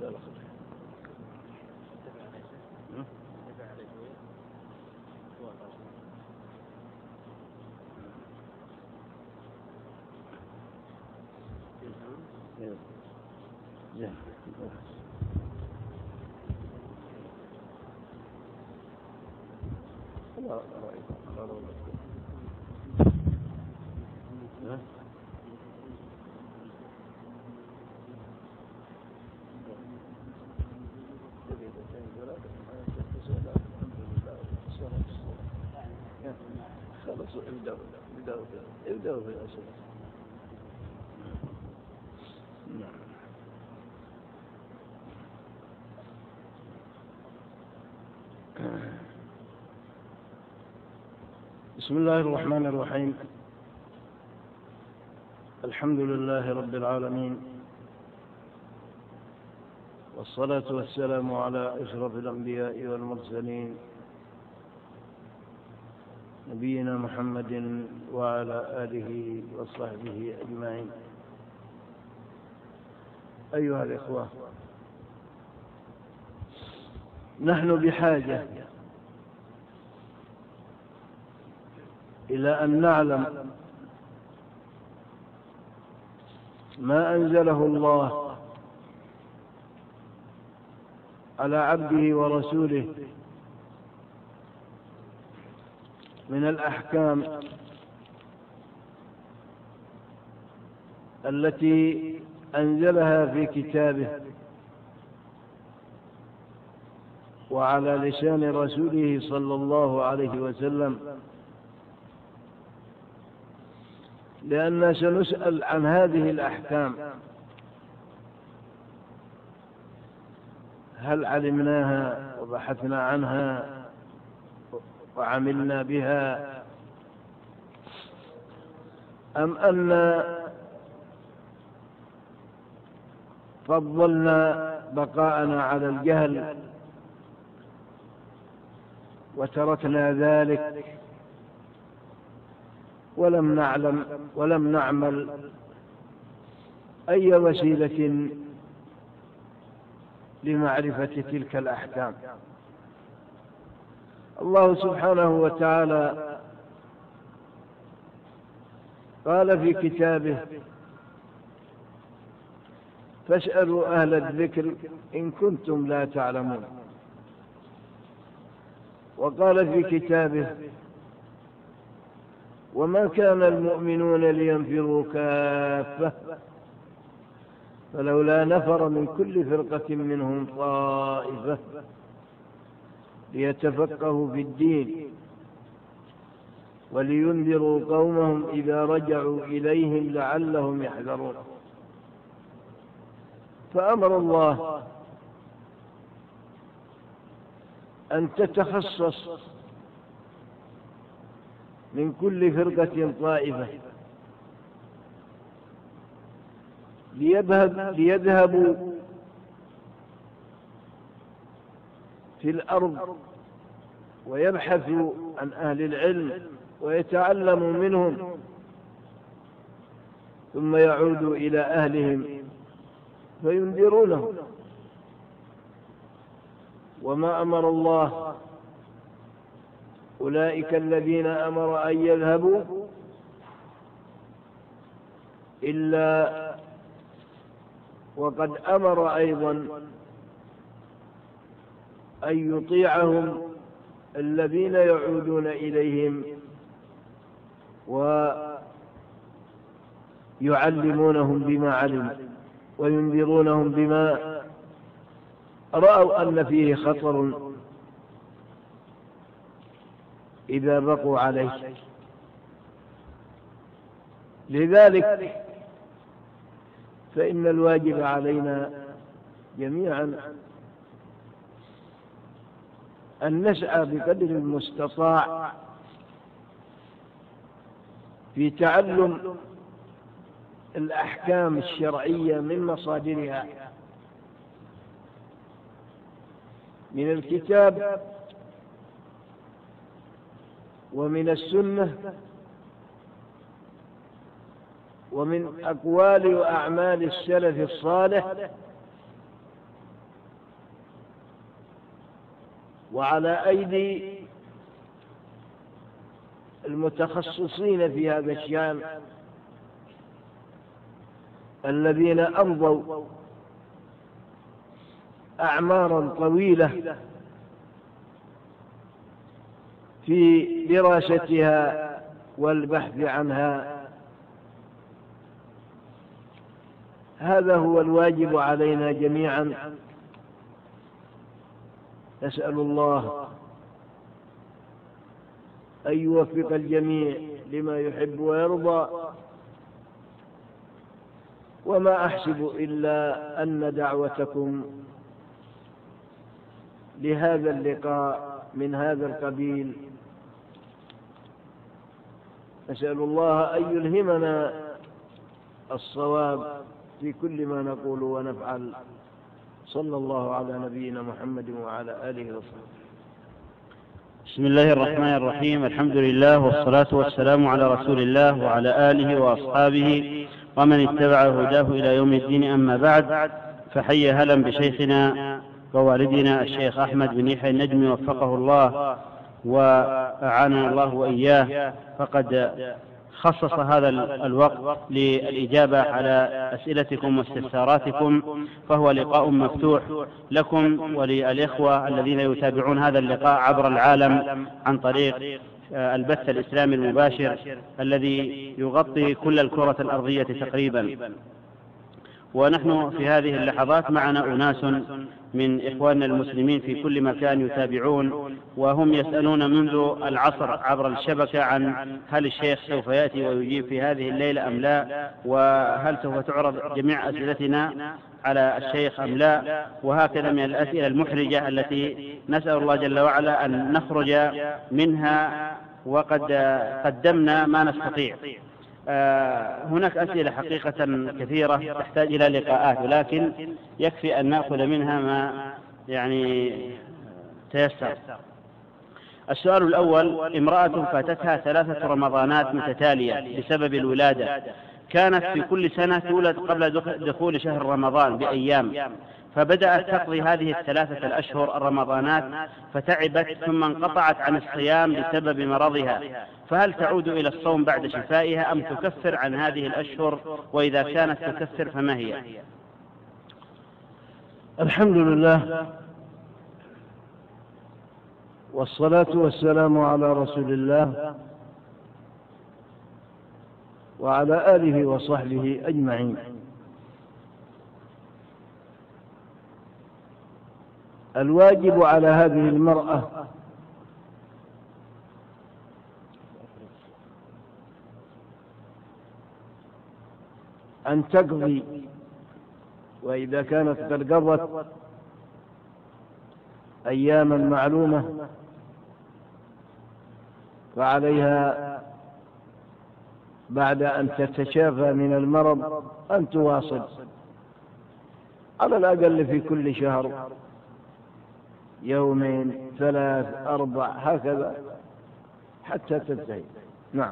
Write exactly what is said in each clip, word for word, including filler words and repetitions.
إلى آخره. Yeah. لا لا لا لا لا خلاص ابدأوا ابدأوا ابدأوا في الأسئلة. نعم. بسم الله الرحمن الرحيم. الحمد لله رب العالمين، والصلاة والسلام على أشرف الأنبياء والمرسلين نبينا محمد وعلى آله وصحبه أجمعين. أيها الإخوة، نحن بحاجة إلى أن نعلم ما أنزله الله على عبده ورسوله من الأحكام التي أنزلها في كتابه وعلى لسان رسوله صلى الله عليه وسلم، لأننا سنسأل عن هذه الأحكام: هل علمناها وبحثنا عنها وعملنا بها، أم أن فضلنا بقاءنا على الجهل وتركنا ذلك ولم نعلم ولم نعمل أي وسيلة لمعرفة تلك الأحكام. الله سبحانه وتعالى قال في كتابه: فاسألوا أهل الذكر إن كنتم لا تعلمون. وقال في كتابه: وما كان المؤمنون لينفروا كافة فلولا نفر من كل فرقة منهم طائفة ليتفقهوا في الدين ولينذروا قومهم إذا رجعوا إليهم لعلهم يحذرون. فأمر الله أن تتخصص من كل فرقة طائفة ليذهب ليذهبوا في الأرض ويبحثوا عن أهل العلم ويتعلموا منهم، ثم يعودوا إلى أهلهم فينذرونهم. وما أمر الله أولئك الذين أمر أن يذهبوا إلا وقد أمر أيضا أن يطيعهم الذين يعودون إليهم ويعلمونهم بما علموا وينذرونهم بما رأوا أن فيه خطر إذا بقوا عليه. لذلك فإن الواجب علينا جميعا أن نسعى بقدر المستطاع في تعلم الأحكام الشرعية من مصادرها، من الكتاب ومن السنة ومن أقوال وأعمال السلف الصالح وعلى أيدي المتخصصين في هذا الشأن الذين أمضوا أعمارا طويلة في دراستها والبحث عنها. هذا هو الواجب علينا جميعا. نسأل الله أن يوفق الجميع لما يحب ويرضى، وما أحسب إلا أن دعوتكم لهذا اللقاء من هذا القبيل. نسأل الله أن يلهمنا الصواب في كل ما نقول ونفعل. صلى الله على نبينا محمد وعلى آله وصحبه. بسم الله الرحمن الرحيم. الحمد لله والصلاة والسلام على رسول الله وعلى آله وأصحابه ومن اتبع هداه إلى يوم الدين. أما بعد، فحي هلا بشيخنا ووالدنا الشيخ أحمد بن يحيى النجمي وفقه الله وأعاننا الله وإياه. فقد خصص هذا الوقت للإجابة على أسئلتكم واستفساراتكم، فهو لقاء مفتوح لكم وللإخوة الذين يتابعون هذا اللقاء عبر العالم عن طريق البث الإسلامي المباشر الذي يغطي كل الكرة الأرضية تقريبا. ونحن في هذه اللحظات معنا أناس من إخواننا المسلمين في كل مكان يتابعون، وهم يسألون منذ العصر عبر الشبكة عن هل الشيخ سوف يأتي ويجيب في هذه الليلة أم لا، وهل سوف تعرض جميع أسئلتنا على الشيخ أم لا، وهكذا من الأسئلة المحرجة التي نسأل الله جل وعلا أن نخرج منها وقد قدمنا ما نستطيع. هناك أسئلة حقيقة كثيرة تحتاج إلى لقاءات، ولكن يكفي أن نأخذ منها ما يعني تيسر. السؤال الأول: امرأة فاتتها ثلاثة رمضانات متتالية بسبب الولادة، كانت في كل سنة تولد قبل دخول شهر رمضان بأيام، فبدأت تقضي هذه الثلاثة الأشهر الرمضانات فتعبت ثم انقطعت عن الصيام بسبب مرضها، فهل تعود إلى الصوم بعد شفائها أم تكفر عن هذه الأشهر؟ وإذا كانت تكفر فما هي؟ الحمد لله والصلاة والسلام على رسول الله وعلى آله وصحبه أجمعين. الواجب على هذه المرأة أن تقضي، وإذا كانت قد قضت أياما معلومة فعليها بعد أن تتشافى من المرض أن تواصل على الأقل في كل شهر يومين ثلاث أربع هكذا حتى تنتهي. نعم.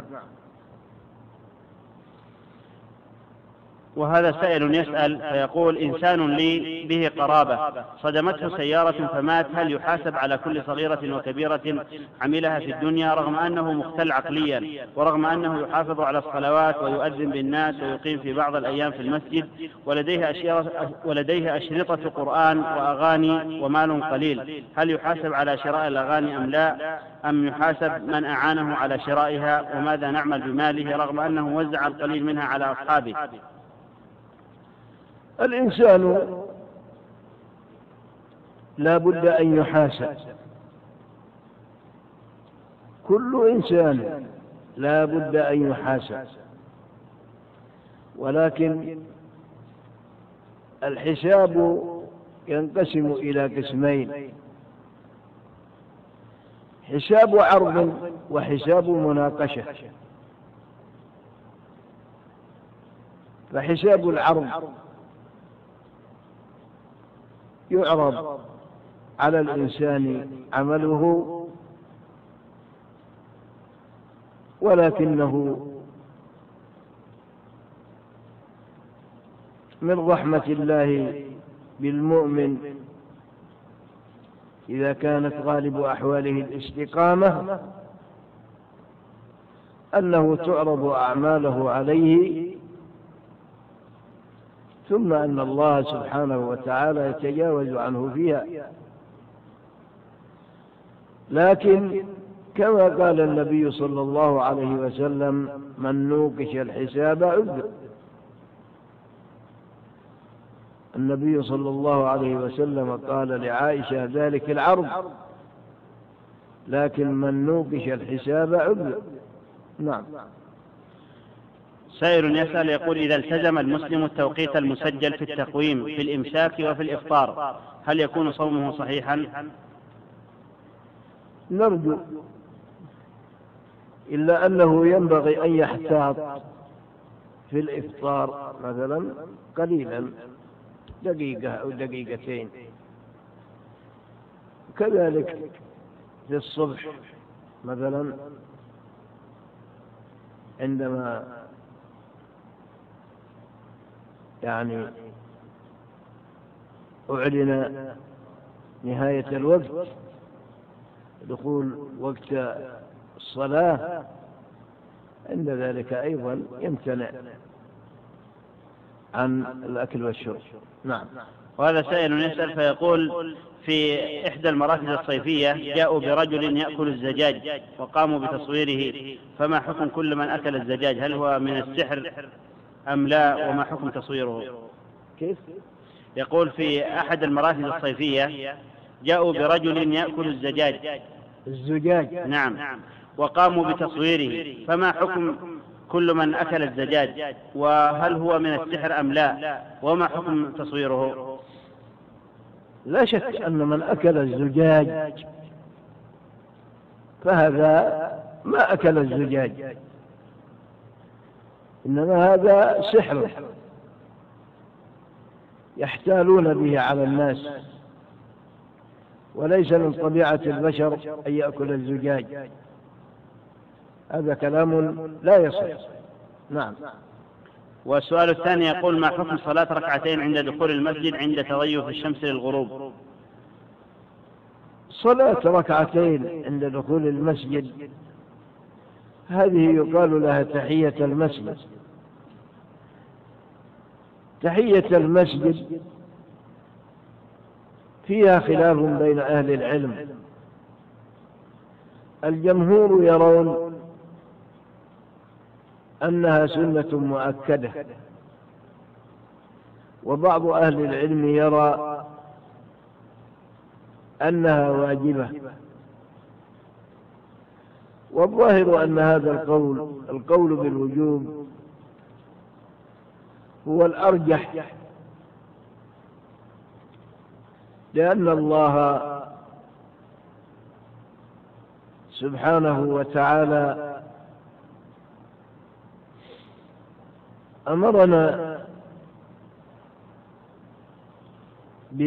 وهذا سائل يسأل فيقول: إنسان لي به قرابة صدمته سيارة فمات، هل يحاسب على كل صغيرة وكبيرة عملها في الدنيا، رغم أنه مختل عقليا ورغم أنه يحافظ على الصلوات ويؤذن بالناس ويقيم في بعض الأيام في المسجد، ولديه, ولديه أشرطة قرآن وأغاني ومال قليل، هل يحاسب على شراء الأغاني أم لا، أم يحاسب من أعانه على شرائها؟ وماذا نعمل بماله رغم أنه وزع القليل منها على أصحابه؟ الإنسان لا بد أن يحاسب، كل إنسان لا بد أن يحاسب، ولكن الحساب ينقسم إلى قسمين: حساب عرض وحساب مناقشة. فحساب العرض يعرض على الإنسان عمله، ولكنه من رحمة الله بالمؤمن إذا كانت غالب أحواله الاستقامة أنه تعرض أعماله عليه، ثم أن الله سبحانه وتعالى يتجاوز عنه فيها. لكن كما قال النبي صلى الله عليه وسلم: من نوقش الحساب عذب. النبي صلى الله عليه وسلم قال لعائشة: ذلك العرض، لكن من نوقش الحساب عذب. نعم. سائل يسأل يقول: إذا التزم المسلم التوقيت المسجل في التقويم في الإمساك وفي الإفطار هل يكون صومه صحيحا؟ نرجو، إلا أنه ينبغي أن يحتاط في الإفطار مثلا قليلا، دقيقة أو دقيقتين، كذلك في الصبح مثلا عندما يعني أعلن نهاية الوقت، دخول وقت الصلاة، عند ذلك أيضا يمتنع عن الأكل والشرب. نعم. وهذا سائل يسأل فيقول: في إحدى المراكز الصيفية جاءوا برجل يأكل الزجاج وقاموا بتصويره، فما حكم كل من أكل الزجاج؟ هل هو من السحر أم لا؟ وما حكم تصويره؟ كيف؟ يقول: في أحد المراكز الصيفية جاءوا برجل يأكل الزجاج الزجاج نعم وقاموا بتصويره، فما حكم كل من أكل الزجاج؟ وهل هو من السحر أم لا؟ وما حكم تصويره؟ لا شك أن من أكل الزجاج فهذا ما أكل الزجاج، إنما هذا سحر يحتالون به على الناس، وليس من طبيعة البشر أن يأكل الزجاج. هذا كلام لا يصح. نعم. والسؤال الثاني يقول: ما حكم صلاة ركعتين عند دخول المسجد عند تضيف الشمس للغروب؟ صلاة ركعتين عند دخول المسجد هذه يقال لها تحية المسجد. تحية المسجد فيها خلاف بين أهل العلم. الجمهور يرون أنها سنة مؤكدة، وبعض أهل العلم يرى أنها واجبة، والظاهر أن هذا القول القول بالوجوب هو الأرجح، لأن الله سبحانه وتعالى أمرنا ب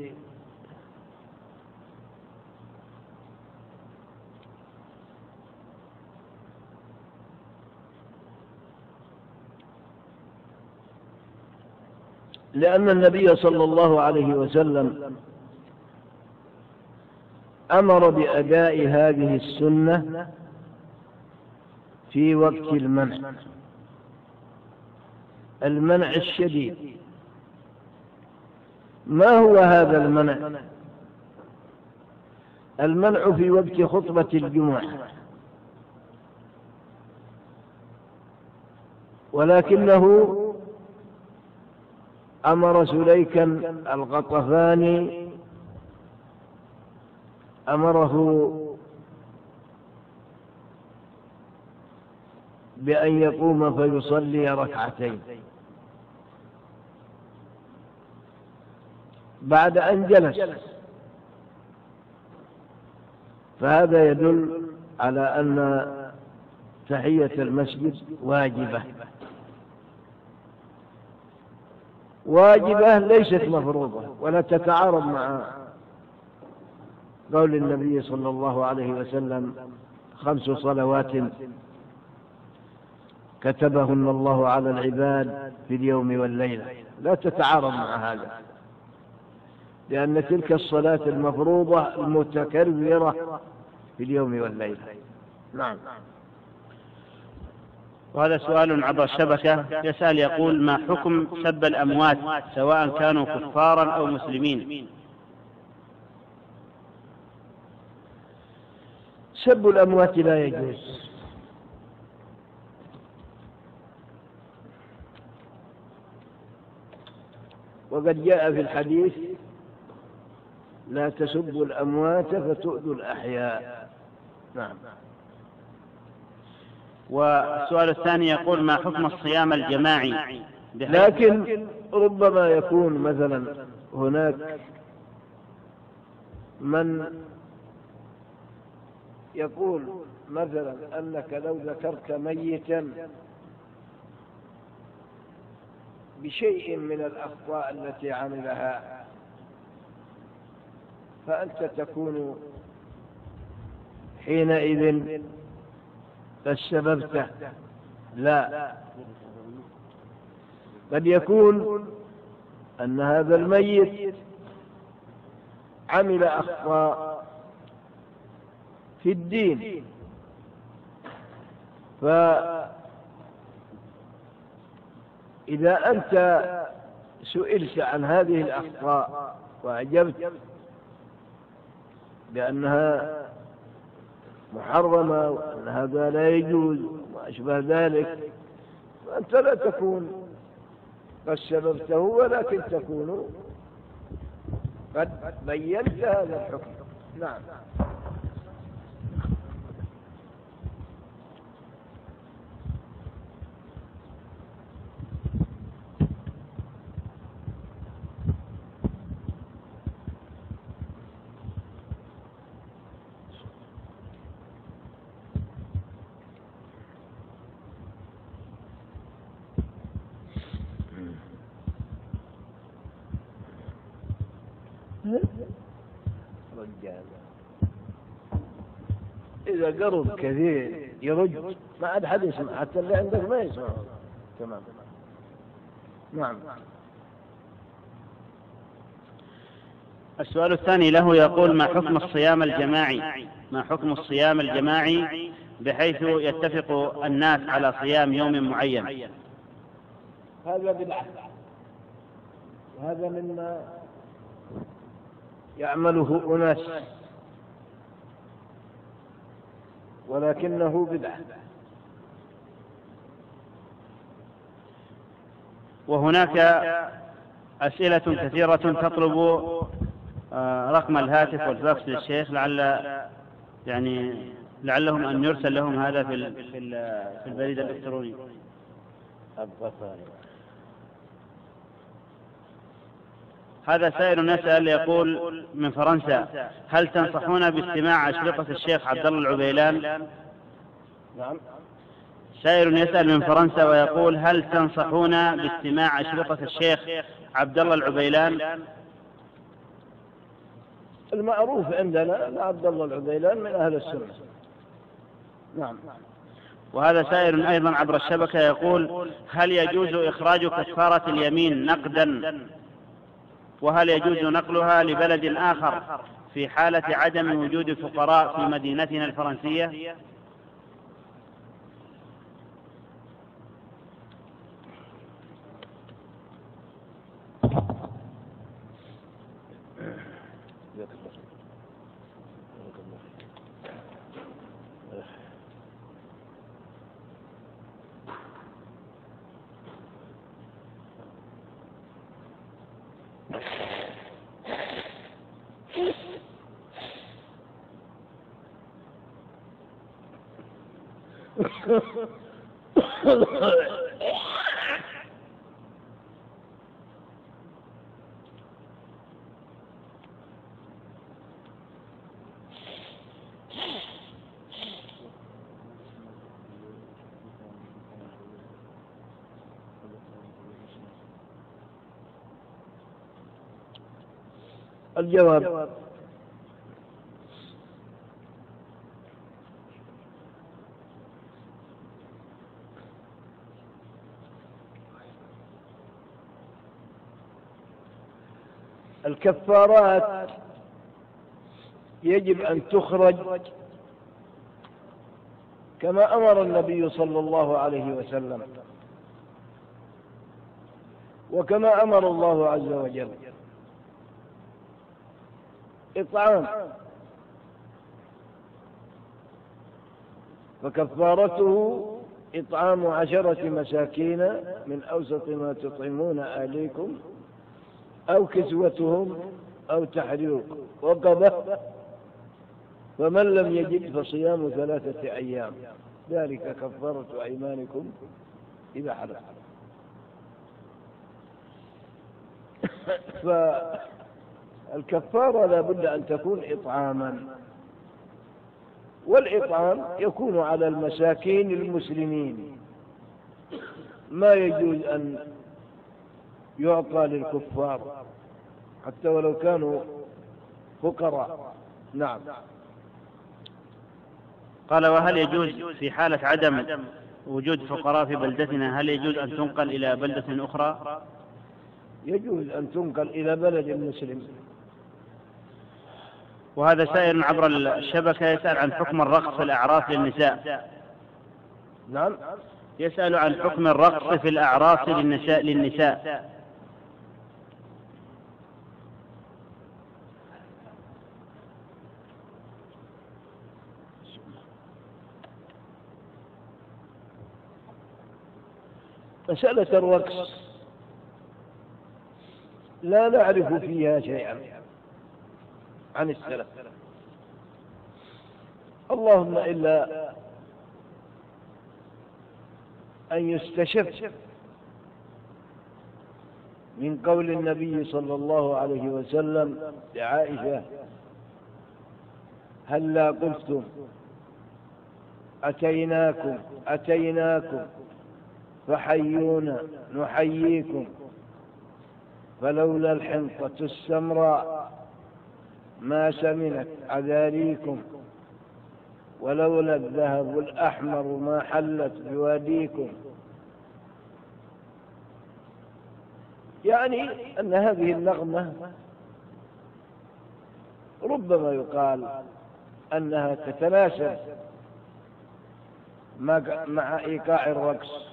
لأن النبي صلى الله عليه وسلم أمر بأداء هذه السنة في وقت المنع المنع الشديد. ما هو هذا المنع؟ المنع في وقت خطبة الجمعة، ولكنه أمر سليكا الغطفاني أمره بأن يقوم فيصلي ركعتين بعد أن جلس، فهذا يدل على أن تحية المسجد واجبة واجبة ليست مفروضة، ولا تتعارض مع قول النبي صلى الله عليه وسلم: خمس صلوات كتبهن الله على العباد في اليوم والليلة، لا تتعارض مع هذا. لأن تلك الصلاة المفروضة المتكررة في اليوم والليلة. نعم. وهذا سؤال عبر الشبكة يسأل يقول: ما حكم سب الأموات سواء كانوا كفارا أو مسلمين؟ سب الأموات لا يجوز، وقد جاء في الحديث: لا تسبوا الأموات فتؤذوا الأحياء. نعم. والسؤال الثاني يقول: ما حكم الصيام الجماعي؟ لكن ربما يكون مثلا هناك من يقول مثلا أنك لو ذكرت ميتا بشيء من الأخطاء التي عملها فأنت تكون حينئذ قد سببته. لا، قد يكون أن هذا الميت عمل أخطاء في الدين، فإذا أنت سئلت عن هذه الأخطاء وأجبت بأنها محرمة وأن هذا لا يجوز وما أشبه ذلك، فأنت لا تكون قد سببته، ولكن تكون قد بينت هذا الحكم. نعم. رجال إذا قرب كثير يرج، ما عاد حد يسمع، حتى اللي عندك ما يسمع. تمام. نعم. السؤال الثاني له يقول: ما حكم الصيام الجماعي؟ ما حكم الصيام الجماعي بحيث يتفق الناس على صيام يوم معين؟ هذا بدعة، وهذا مما يعمله أناس، ولكنه بدعة. وهناك أسئلة كثيرة تطلب رقم الهاتف والفاكس للشيخ، لعل يعني لعلهم أن يرسل لهم هذا في في البريد الإلكتروني. هذا سائل يسأل يقول من فرنسا: هل تنصحون باستماع أشرطة الشيخ عبد الله العبيلان؟ نعم. سائل يسأل من فرنسا ويقول: هل تنصحون باستماع أشرطة الشيخ عبد الله العبيلان؟ المعروف عندنا أن عبد الله العبيلان من أهل السنة. نعم. وهذا سائل أيضا عبر الشبكة يقول: هل يجوز إخراج كفارة اليمين نقدا؟ وهل يجوز نقلها لبلد آخر في حالة عدم وجود فقراء في مدينتنا الفرنسية؟ الجواب: الكفارات يجب أن تخرج كما أمر النبي صلى الله عليه وسلم وكما أمر الله عز وجل. إطعام، فكفارته إطعام عشرة مساكين من أوسط ما تطعمون أهليكم أو كسوتهم أو تحرير رقبة، فمن لم يجد فصيام ثلاثة أيام، ذلك كفارة أيمانكم إذا حلفتم. فالكفارة لا بد أن تكون إطعاما، والإطعام يكون على المساكين المسلمين، ما يجوز أن يعطى للكفار حتى ولو كانوا فقراء. نعم. قال: وهل يجوز في حالة عدم وجود فقراء في بلدتنا، هل يجوز أن تنقل إلى بلدة أخرى؟ يجوز أن تنقل إلى بلد مسلم. وهذا سائل عبر الشبكة يسأل عن حكم الرقص في الأعراس للنساء. نعم، يسأل عن حكم الرقص في الأعراس للنساء للنساء مسألة الرقص لا نعرف فيها شيئا عن السلف، اللهم إلا أن يستشف من قول النبي صلى الله عليه وسلم لعائشة: هلا قلتم أتيناكم أتيناكم فحيونا نحييكم، فلولا الحنطة السمراء ما سمنت أذاريكم، ولولا الذهب الأحمر ما حلت بواديكم. يعني أن هذه النغمة ربما يقال أنها تتناسب مع إيقاع الرقص،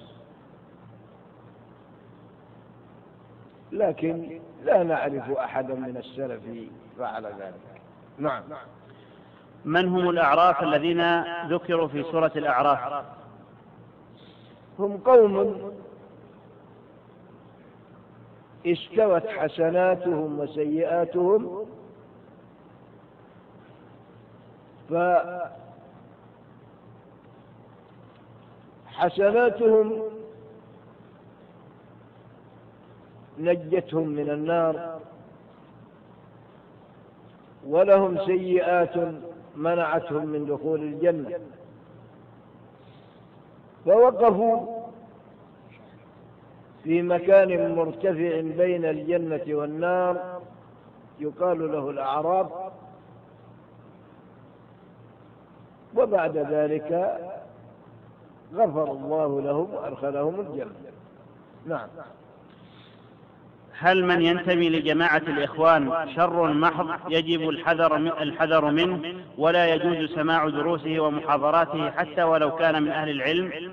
لكن لا نعرف أحدا من السلف فعل ذلك. نعم. من هم الأعراف الذين ذكروا في سورة الأعراف؟ هم قوم استوت حسناتهم وسيئاتهم، فحسناتهم نجتهم من النار، ولهم سيئات منعتهم من دخول الجنة، فوقفوا في مكان مرتفع بين الجنة والنار يقال له الأعراف، وبعد ذلك غفر الله لهم وأدخلهم الجنة. نعم. هل من ينتمي لجماعة الإخوان شر محض يجب الحذر الحذر منه ولا يجوز سماع دروسه ومحاضراته حتى ولو كان من أهل العلم؟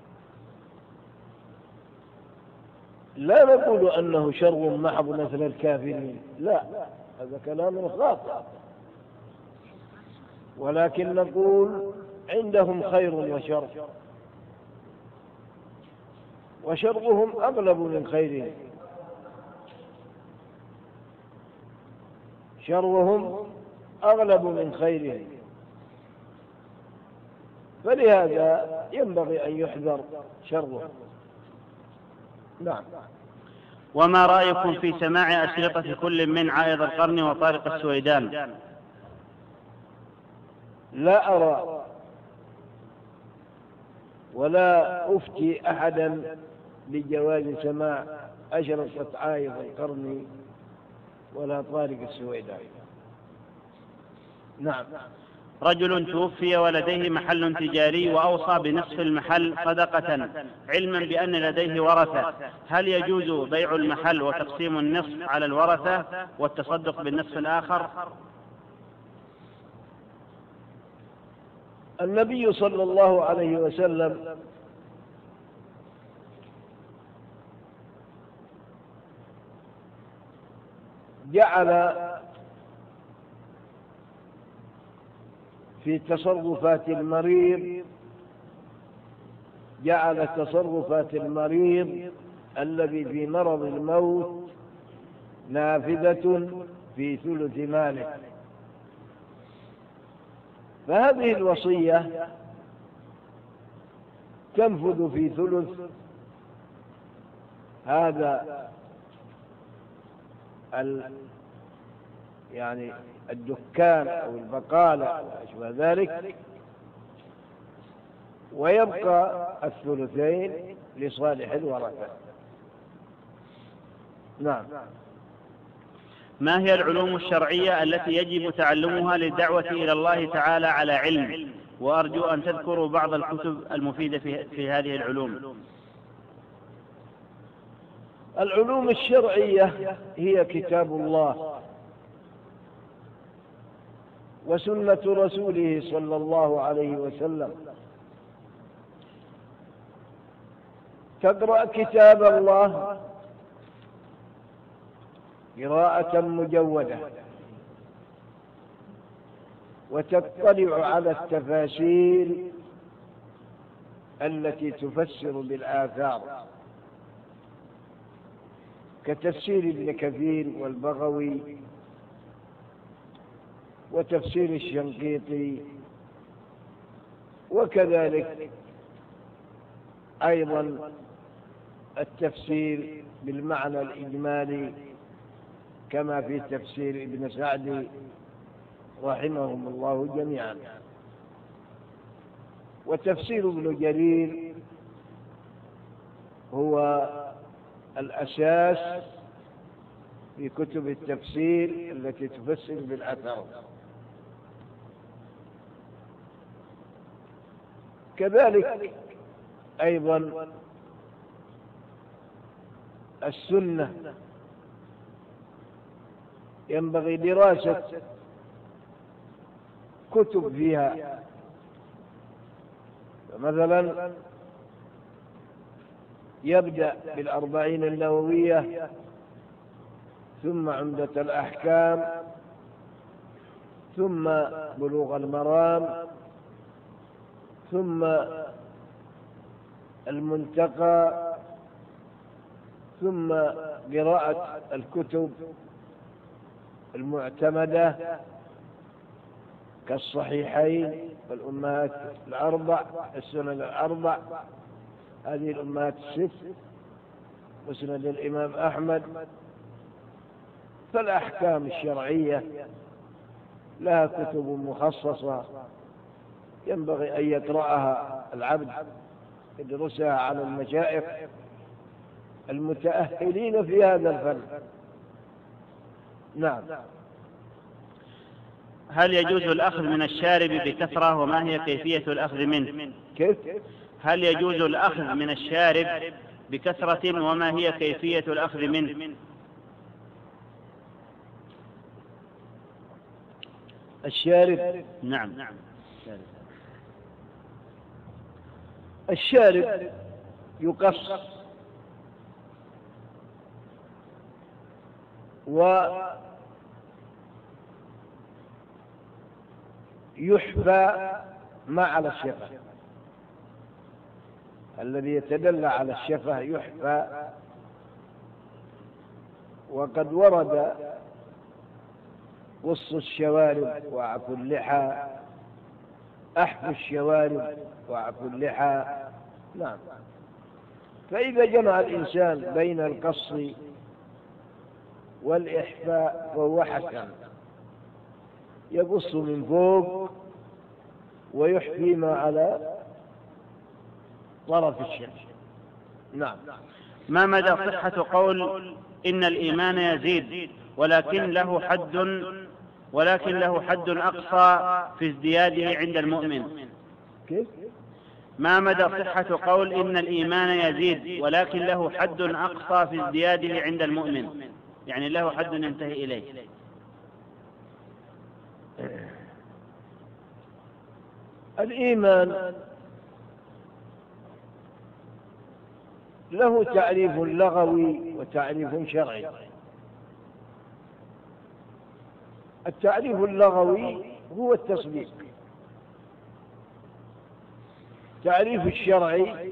لا نقول أنه شر محض مثل الكافرين، لا، هذا كلام خاطئ، ولكن نقول عندهم خير وشر، وشرهم أغلب من خيرهم، شرهم أغلب من خيرهم، فلهذا ينبغي أن يحذر شره. نعم. وما رأيكم في سماع أشرطة كل من عائض القرن وطارق السويدان؟ لا أرى ولا أفتي أحدا بجواز سماع أشرطة عائض القرن ولا طارق السويدان. نعم. رجل توفي ولديه محل تجاري وأوصى بنصف المحل صدقة علما بأن لديه ورثة، هل يجوز بيع المحل وتقسيم النصف على الورثة والتصدق بالنصف الآخر؟ النبي صلى الله عليه وسلم جعل في تصرفات المريض جعل تصرفات المريض الذي في مرض الموت نافذة في ثلث ماله، فهذه الوصية تنفذ في ثلث هذا ال يعني الدكان أو البقالة أو أشبه ذلك، ويبقى الثلثين لصالح الورثة. نعم. ما هي العلوم الشرعية التي يجب تعلمها للدعوة إلى الله تعالى على علم؟ وأرجو أن تذكروا بعض الكتب المفيدة في, في هذه العلوم. العلوم الشرعية هي كتاب الله وسنة رسوله صلى الله عليه وسلم. تقرأ كتاب الله قراءة مجودة، وتطلع على التفاسير التي تفسر بالآثار كتفسير ابن كثير والبغوي وتفسير الشنقيطي، وكذلك أيضا التفسير بالمعنى الإجمالي كما في تفسير ابن سعد رحمهم الله جميعا، وتفسير ابن جرير هو الأساس في كتب التفسير التي تفسر بالأثر. كذلك أيضا السنة ينبغي دراسة كتب فيها، مثلا يبدأ بالأربعين النووية، ثم عمدة الأحكام، ثم بلوغ المرام، ثم المنتقى، ثم قراءة الكتب المعتمدة كالصحيحين والأمهات الأربع، السنن الأربع، هذه الأمهات الست، مسند الإمام أحمد. فالأحكام الشرعية لها كتب مخصصة ينبغي أن يقرأها العبد، يدرسها على المشايخ المتأهلين في هذا الفن. نعم. هل يجوز الأخذ من الشارب بكثرة وما هي كيفية الأخذ منه؟ كيف؟ هل يجوز الأخذ من الشارب بكثرة وما هي كيفية الأخذ منه؟ الشارب. نعم. الشارب يقص ويحفى ما على الشفة، الذي يتدلى على الشفة يحفى. وقد ورد قص الشوارب وعفو اللحى، أحفو الشوارب وعفو اللحى. نعم. فإذا جمع الإنسان بين القص والإحفاء فهو حسن، يقص من فوق ويحفي ما على طرف الشمس. نعم. ما مدى صحة قول إن الإيمان يزيد ولكن له حد ولكن له حد أقصى في ازدياده عند المؤمن. كيف؟ ما مدى صحة قول إن الإيمان يزيد ولكن له حد أقصى في ازدياده عند المؤمن، يعني له حد ينتهي إليه؟ الإيمان له تعريف لغوي وتعريف شرعي. التعريف اللغوي هو التصديق. التعريف الشرعي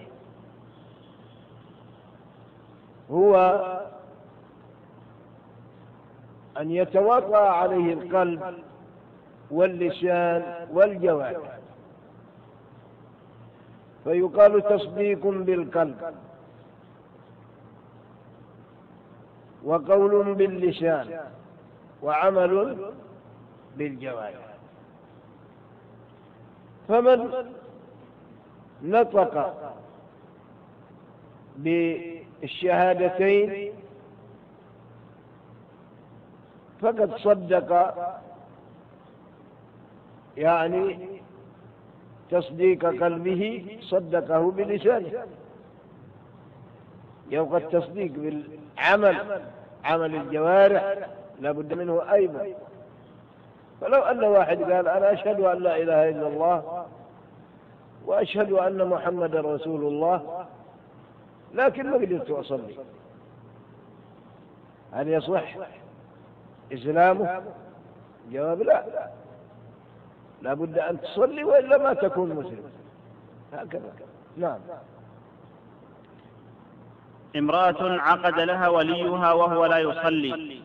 هو أن يتوقع عليه القلب واللسان والجوارح، فيقال تصديق بالقلب وقول باللسان وعمل بالجوارح. فمن نطق بالشهادتين فقد صدق، يعني تصديق قلبه صدقه بلسانه. يبقى التصديق بالعمل، عمل الجوارح لا بد منه أيضا. فلو أن واحد قال أنا أشهد أن لا إله إلا الله وأشهد أن محمد رسول الله لكن ما قدرت أصلي، هل يصح إسلامه؟ جواب لا، لا بد أن تصلي وإلا ما تكون مسلم. هكذا. نعم. امرأة عقد لها وليها وهو لا يصلي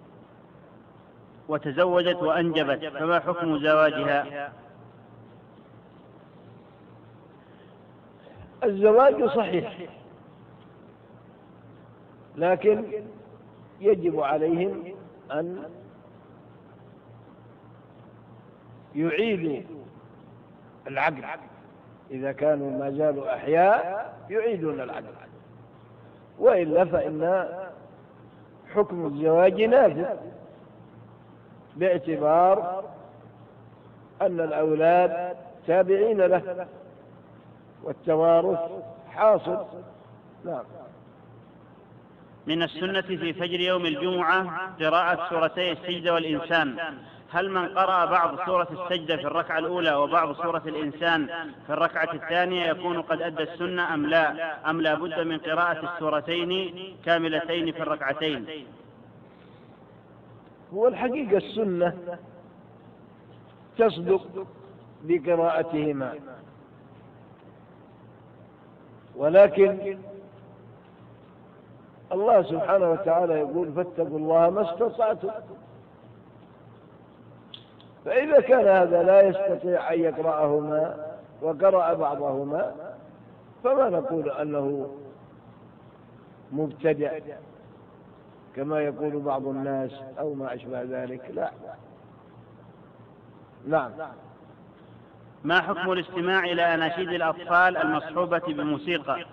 وتزوجت وأنجبت، فما حكم زواجها؟ الزواج صحيح، لكن يجب عليهم أن يعيدوا العقد. إذا كانوا ما زالوا أحياء يعيدون العقد، وإلا فإن حكم الزواج نافذ، باعتبار أن الأولاد تابعين له والتوارث حاصل. نعم. من السنة في فجر يوم الجمعة قراءة سورتي السجدة والإنسان، هل من قرأ بعض سورة السجدة في الركعة الأولى وبعض سورة الإنسان في الركعة الثانية يكون قد أدى السنة أم لا؟ أم لا بد من قراءة السورتين كاملتين في الركعتين؟ هو الحقيقة السنة تصدق بقراءتهما، ولكن الله سبحانه وتعالى يقول فاتقوا الله ما استطعتم. فإذا كان هذا لا يستطيع أن يقرأهما وقرأ بعضهما فما نقول أنه مبتدع كما يقول بعض الناس أو ما أشبه ذلك، لا. نعم. ما حكم الاستماع إلى أناشيد الأطفال المصحوبة بموسيقى؟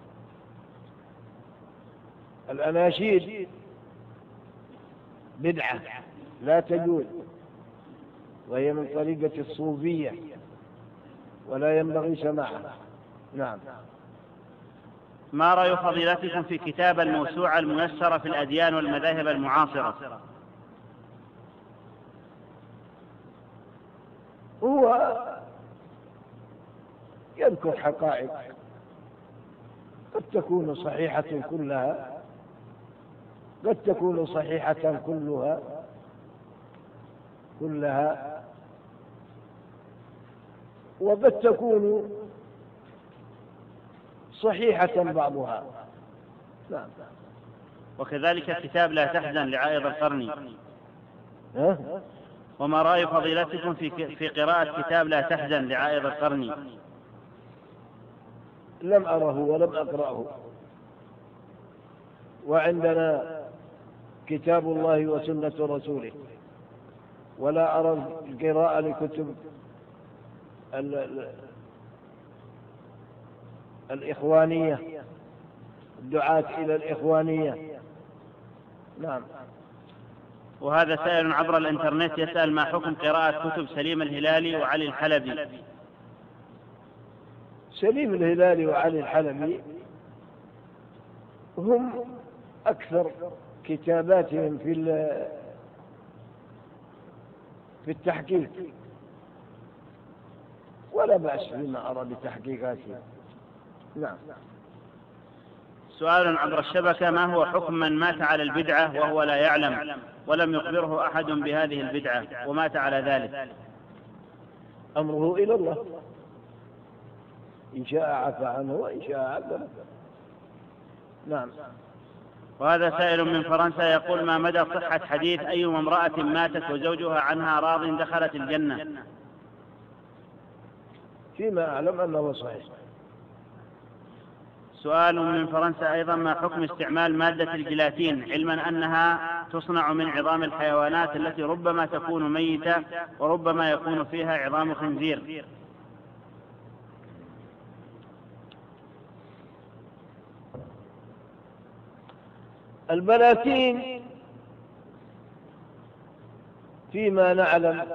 الأناشيد بدعة لا تجوز، وهي من طريقة الصوفية ولا ينبغي سماعها. نعم. ما رأي فضيلتكم في كتاب الموسوعة الميسرة في الأديان والمذاهب المعاصرة؟ هو يذكر حقائق قد تكون صحيحة كلها، قد تكون صحيحة كلها كلها وقد تكون صحيحة بعضها. نعم. وكذلك كتاب لا تحزن لعائض القرني. ها؟ وما رأي فضيلتكم في في قراءة كتاب لا تحزن لعائض القرني؟ لم أره ولم أقرأه، وعندنا كتاب الله وسنة رسوله، ولا أرى القراءة لكتب الإخوانية، الدعاة إلى الإخوانية. نعم. وهذا سائل عبر الإنترنت يسأل ما حكم قراءة كتب سليم الهلالي وعلي الحلبي؟ سليم الهلالي وعلي الحلبي هم أكثر كتاباتهم في في التحقيق، ولا بأس بما أرى بتحقيقاتهم. نعم. سؤال عبر الشبكة: ما هو حكم من مات على البدعة وهو لا يعلم ولم يخبره أحد بهذه البدعة ومات على ذلك؟ أمره إلى الله، إن شاء عفى عنه وإن شاء عذبه. نعم. وهذا سائل من فرنسا يقول: ما مدى صحة حديث أيما امرأة ماتت وزوجها عنها راض دخلت الجنة؟ فيما أعلم أنه صحيح. سؤال من فرنسا أيضا: ما حكم استعمال مادة الجيلاتين علما أنها تصنع من عظام الحيوانات التي ربما تكون ميتة وربما يكون فيها عظام خنزير؟ البلاتين فيما نعلم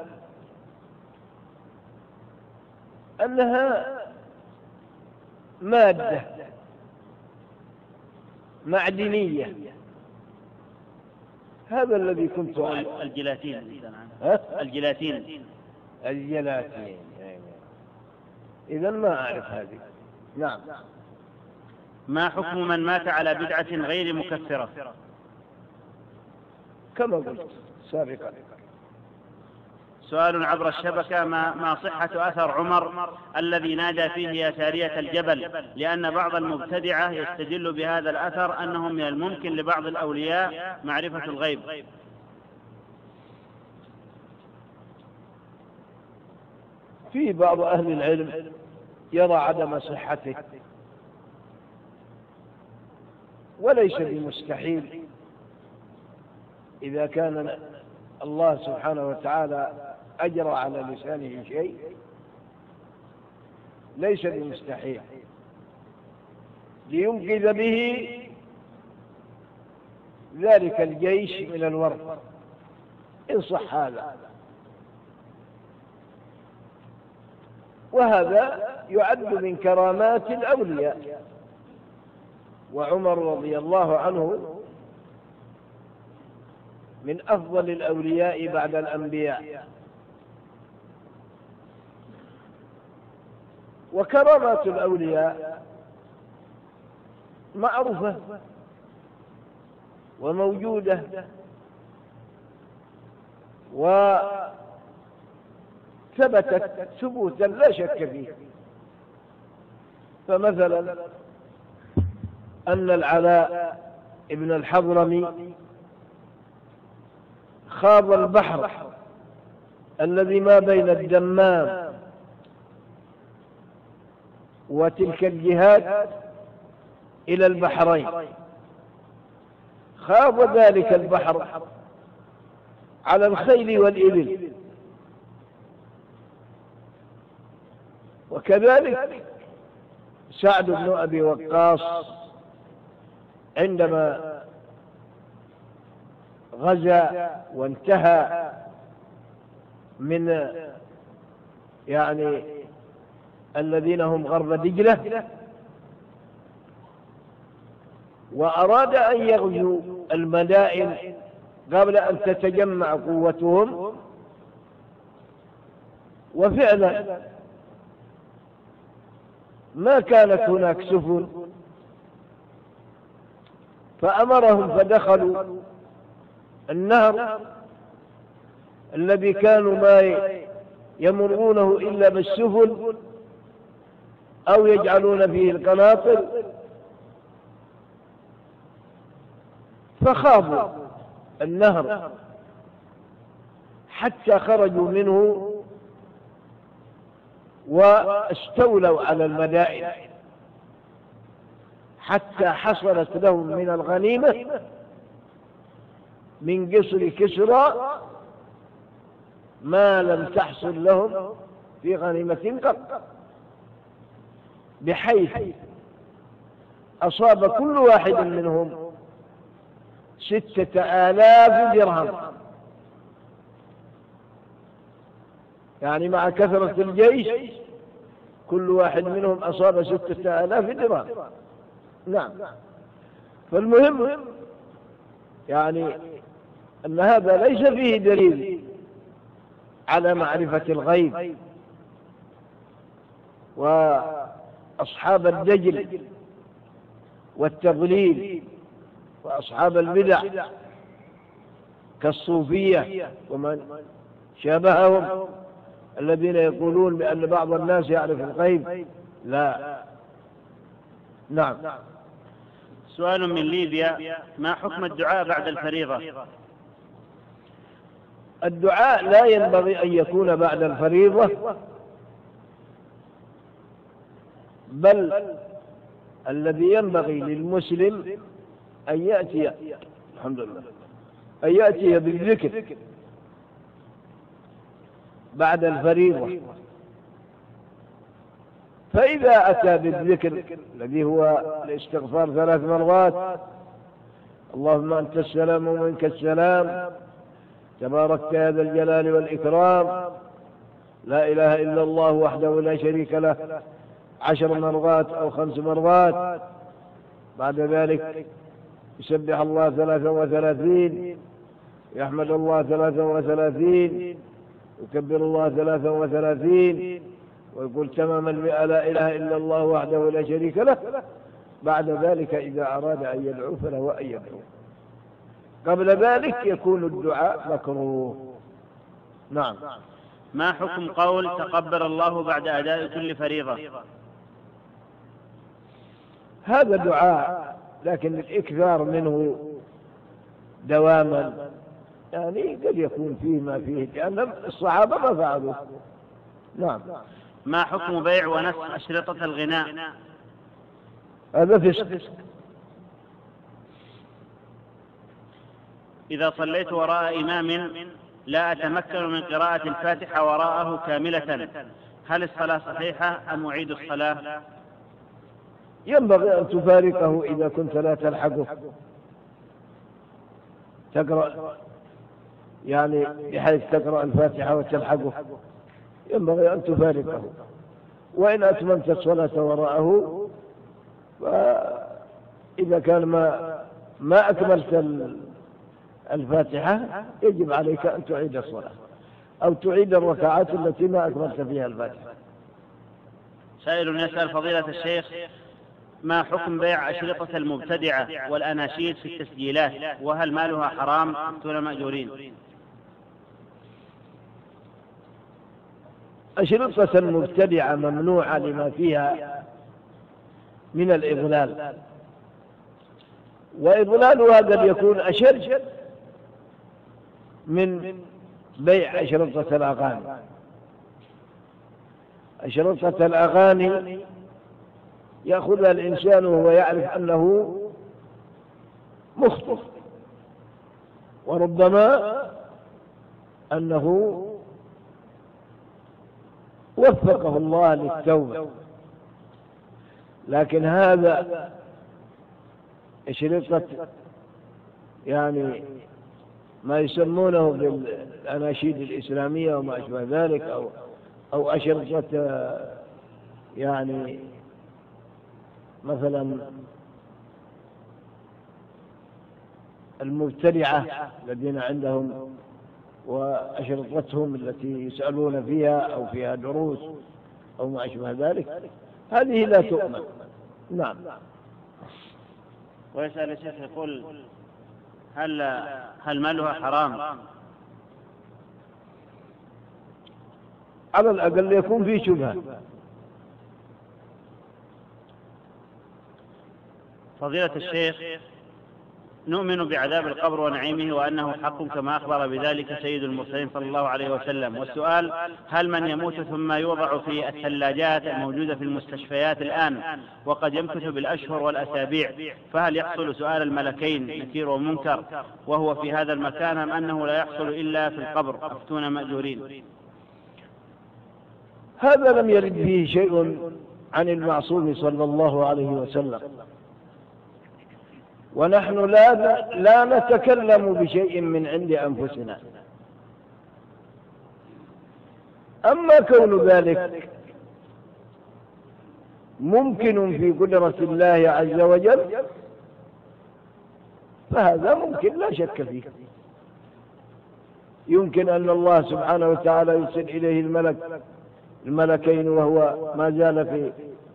أنها مادة معدنية، هذا الذي كنت أعلم. الجيلاتين. الجيلاتين الجيلاتين إذن ما أعرف هذه. نعم. ما حكم من مات على بدعة غير مكفرة؟ كما قلت سابقا. سؤال عبر الشبكة: ما ما صحة أثر عمر الذي نادى فيه يا سارية الجبل؟ لأن بعض المبتدعة يستدل بهذا الأثر أنه من الممكن لبعض الأولياء معرفة الغيب. في بعض أهل العلم يرى عدم صحته، وليس بمستحيل إذا كان الله سبحانه وتعالى أجرى على لسانه شيء، ليس بمستحيل لينقذ به ذلك الجيش من الورد إن صح هذا. وهذا يعد من كرامات الأولياء، وعمر رضي الله عنه من أفضل الأولياء بعد الأنبياء. وكرامات الأولياء معروفة وموجودة وثبتت ثبوتا لا شك فيه. فمثلا أن العلاء ابن الحضرمي خاض البحر الذي ما بين الدمام وتلك الجهات إلى البحرين، خاض ذلك البحر على الخيل والإبل. وكذلك سعد بن أبي وقاص عندما غزا وانتهى من يعني الذين هم غرب دجلة وأراد أن يغزو المدائن قبل أن تتجمع قوتهم، وفعلا ما كانت هناك سفن، فأمرهم فدخلوا النهر الذي كانوا ما يمرونه إلا بالسفن أو يجعلون فيه القناطر، فخاضوا النهر حتى خرجوا منه واستولوا على المدائن، حتى حصلت لهم من الغنيمة من قصر كسرى ما لم تحصل لهم في غنيمة قط، بحيث أصاب كل واحد منهم ستة آلاف درهم يعني مع كثرة الجيش كل واحد منهم أصاب ستة آلاف درهم. نعم. فالمهم يعني أن هذا ليس فيه دليل على معرفة الغيب، وأصحاب الدجل والتضليل وأصحاب البدع كالصوفية ومن شابههم الذين يقولون بأن بعض الناس يعرف الغيب، لا. نعم. سؤال من ليبيا: ما حكم الدعاء بعد الفريضة؟ الدعاء لا ينبغي أن يكون بعد الفريضة، بل الذي ينبغي للمسلم أن يأتي الحمد لله أن يأتي بالذكر بعد الفريضة. فإذا أتى بالذكر الذي هو الاستغفار ثلاث مرات: اللهم أنت السلام ومنك السلام، تباركت يا ذا الجلال والإكرام، لا إله إلا الله وحده لا شريك له، عشر مرات أو خمس مرات. بعد ذلك يسبح الله ثلاثا وثلاثين، يحمد الله ثلاثا وثلاثين، يكبر الله ثلاثا وثلاثين، ويقول تمام المئة لا إله إلا الله وحده لا شريك له. بعد ذلك إذا أراد أن يدعو فله أن يدعو. قبل ذلك يكون الدعاء مكروه. نعم. ما حكم قول تقبل الله بعد أداء كل فريضة؟ هذا دعاء، لكن الإكثار منه دواما يعني قد يكون فيه ما فيه، لأن الصحابة ما فعلوا. نعم. ما حكم بيع ونسخ أشرطة الغناء؟ هذا فسق. إذا صليت وراء إمام لا أتمكن من قراءة الفاتحة وراءه كاملة، هل الصلاة صحيحة أم أعيد الصلاة؟ ينبغي أن تفارقه إذا كنت لا تلحقه، تقرأ يعني بحيث تقرأ الفاتحة وتلحقه، ينبغي أن تفارقه. وإن أتممت الصلاة وراءه، فإذا كان ما ما أكملت الفاتحة يجب عليك أن تعيد الصلاة أو تعيد الركعات التي ما أكملت فيها الفاتحة. سائل يسأل فضيلة الشيخ: ما حكم بيع أشرطة المبتدعة والأناشيد في التسجيلات، وهل مالها حرام دون مأجورين؟ أشرطة المبتدعة ممنوعة لما فيها من الإضلال، وإضلالها قد يكون أشد من بيع أشرطة الأغاني. أشرطة الأغاني يأخذها الإنسان وهو يعرف أنه مخطئ، وربما أنه وفقه الله للتوبة، لكن هذا أشرطة يعني ما يسمونه بالأناشيد الإسلامية وما أشبه ذلك، أو أو أشرطة يعني مثلا المبتدعة الذين عندهم وأشرطتهم التي يسألون فيها أو فيها دروس أو ما أشبه ذلك، هذه لا تؤمن. نعم. ويسأل الشيخ يقول: هل هل مالها حرام؟ على الأقل يكون في شبهة. فضيلة الشيخ، نؤمن بعذاب القبر ونعيمه وأنه حق كما أخبر بذلك سيد المرسلين صلى الله عليه وسلم، والسؤال: هل من يموت ثم يوضع في الثلاجات الموجودة في المستشفيات الآن وقد يمكث بالأشهر والأسابيع، فهل يحصل سؤال الملكين نكير ومنكر وهو في هذا المكان، أم أنه لا يحصل إلا في القبر؟ أفتون مأجورين. هذا لم يرد فيه شيء عن المعصوم صلى الله عليه وسلم، ونحن لا لا نتكلم بشيء من عند أنفسنا، أما كون ذلك ممكن في قدرة الله عز وجل فهذا ممكن لا شك فيه. يمكن أن الله سبحانه وتعالى يرسل إليه الملك الملكين وهو ما زال في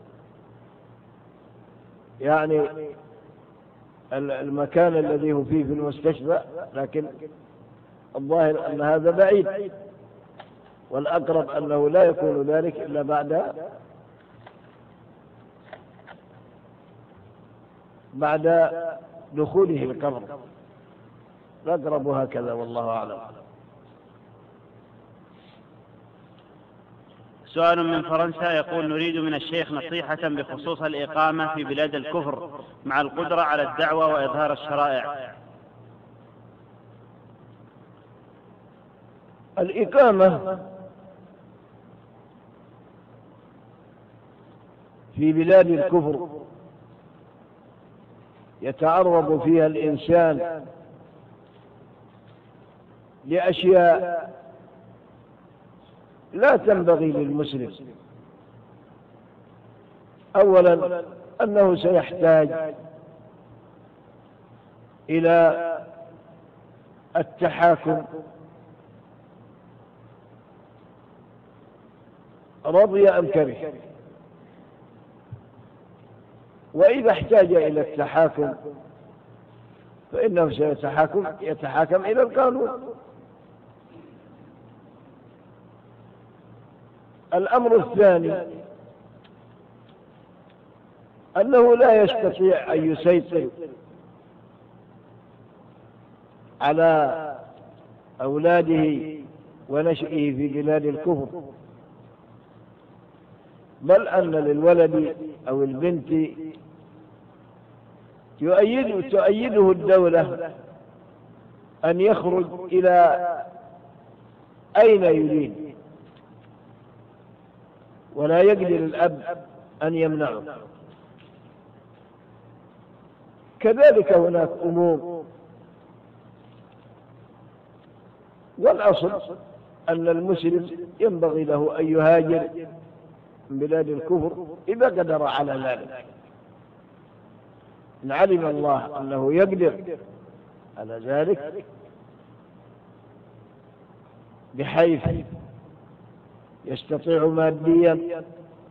يعني المكان الذي هو فيه في المستشفى، لكن الظاهر أن هذا بعيد، والأقرب أنه لا يكون ذلك إلا بعد بعد دخوله القبر، الأقرب هكذا والله أعلم. سؤال من فرنسا يقول: نريد من الشيخ نصيحة بخصوص الإقامة في بلاد الكفر مع القدرة على الدعوة وإظهار الشرائع. الإقامة في بلاد الكفر يتعرض فيها الإنسان لأشياء لا تنبغي للمسلم. أولا أنه سيحتاج إلى التحاكم، رضي أم كره، وإذا احتاج إلى التحاكم فإنه سيتحاكم يتحاكم إلى القانون. الأمر الثاني أنه لا يستطيع أن يسيطر على أولاده ونشئه في بلاد الكفر، بل أن للولد أو البنت يؤيد تؤيده الدولة أن يخرج إلى أين يريد، ولا يقدر الأب أن يمنعه. كذلك هناك أمور، والأصل أن المسلم ينبغي له أن يهاجر من بلاد الكفر إذا قدر على ذلك، إن علم الله أنه يقدر على ذلك بحيث يستطيع ماديا،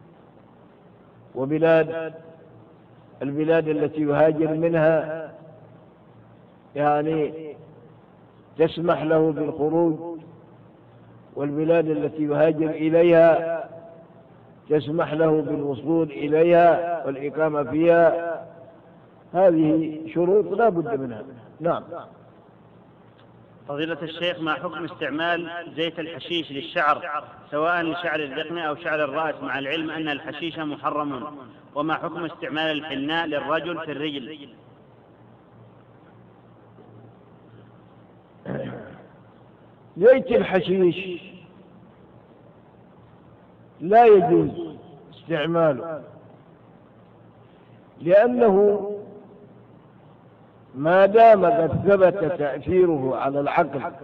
وبلاد البلاد التي يهاجر منها يعني تسمح له بالخروج، والبلاد التي يهاجر إليها تسمح له بالوصول إليها والإقامة فيها. هذه شروط لا بد منها. نعم. فضيلة الشيخ، ما حكم استعمال زيت الحشيش للشعر سواء لشعر الذقن أو شعر الرأس، مع العلم أن الحشيش محرم؟ وما حكم استعمال الحناء للرجل في الرجل؟ زيت الحشيش لا يجوز استعماله، لأنه ما دام قد ثبت تأثيره على العقل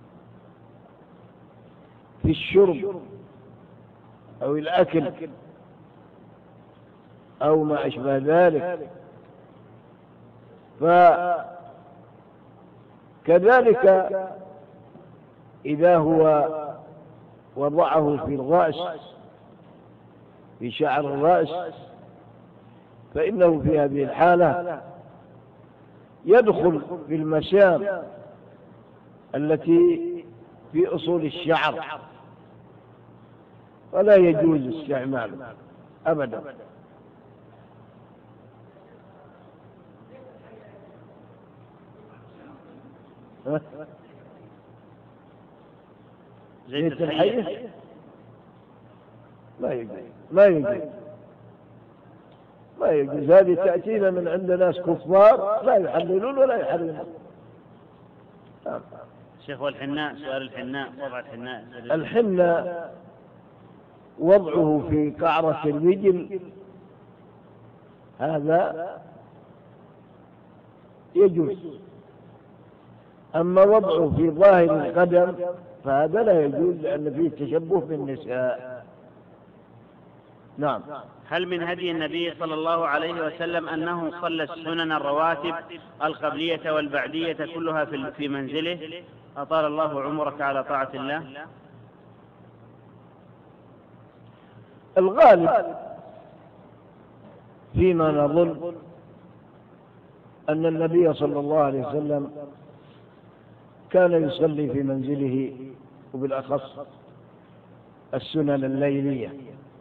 في الشرب أو الأكل أو ما أشبه ذلك، فكذلك إذا هو وضعه في الرأس في شعر الرأس فإنه في هذه الحالة يدخل في المسام التي في أصول الشعر، ولا يجوز استعماله أبدا. زيت الحية لا يجوز، ما يجوز ما يجوز. هذه تأتينا من عند ناس كفار لا يحللون ولا يحرمون. شيخ، والحناء، سؤال الحناء، وضع الحناء. الحناء وضعه في قعرة الرجل هذا يجوز، أما وضعه في ظاهر القدم فهذا لا يجوز لأن فيه تشبه بالنساء. نعم. هل من هدي النبي صلى الله عليه وسلم أنه صلى السنن الرواتب القبلية والبعدية كلها في منزله؟ أطال الله عمرك على طاعة الله. الغالب فيما نظن أن النبي صلى الله عليه وسلم كان يصلي في منزله، وبالأخص السنن الليلية،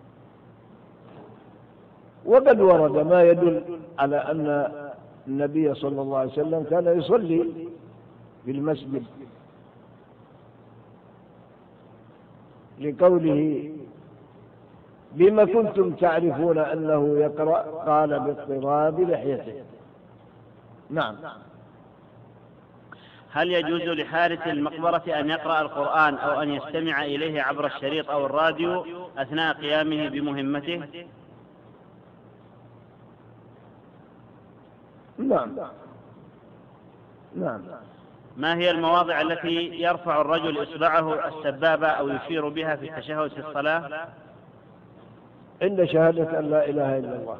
وقد ورد ما يدل على أن النبي صلى الله عليه وسلم كان يصلي في المسجد، لقوله بما كنتم تعرفون أنه يقرأ، قال باضطراب لحيته. نعم. هل يجوز لحارس المقبرة أن يقرأ القرآن أو أن يستمع إليه عبر الشريط أو الراديو أثناء قيامه بمهمته؟ نعم. نعم. ما هي المواضع التي يرفع الرجل إصبعه السبابة أو يشير بها في التشهد في الصلاة؟ عند شهادة أن لا إله إلا الله.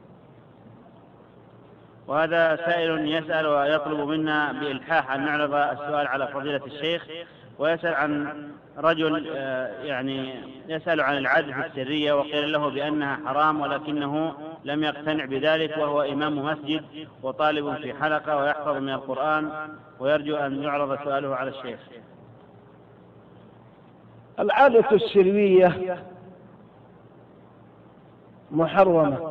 وهذا سائل يسأل ويطلب منا بإلحاح أن نعرض السؤال على فضيلة الشيخ، ويسأل عن رجل يعني يسأل عن العزف السرية، وقيل له بأنها حرام ولكنه لم يقتنع بذلك، وهو إمام مسجد وطالب في حلقة ويحفظ من القرآن، ويرجو أن يعرض سؤاله على الشيخ. العادة السرية محرمة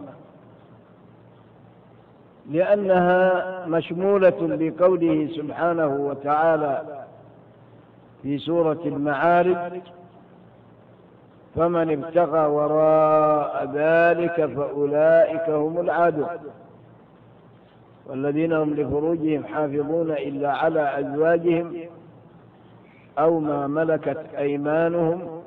لأنها مشمولة بقوله سبحانه وتعالى في سورة المعارج: فمن ابتغى وراء ذلك فأولئك هم العادون والذين هم لفروجهم حافظون إلا على أزواجهم أو ما ملكت أيمانهم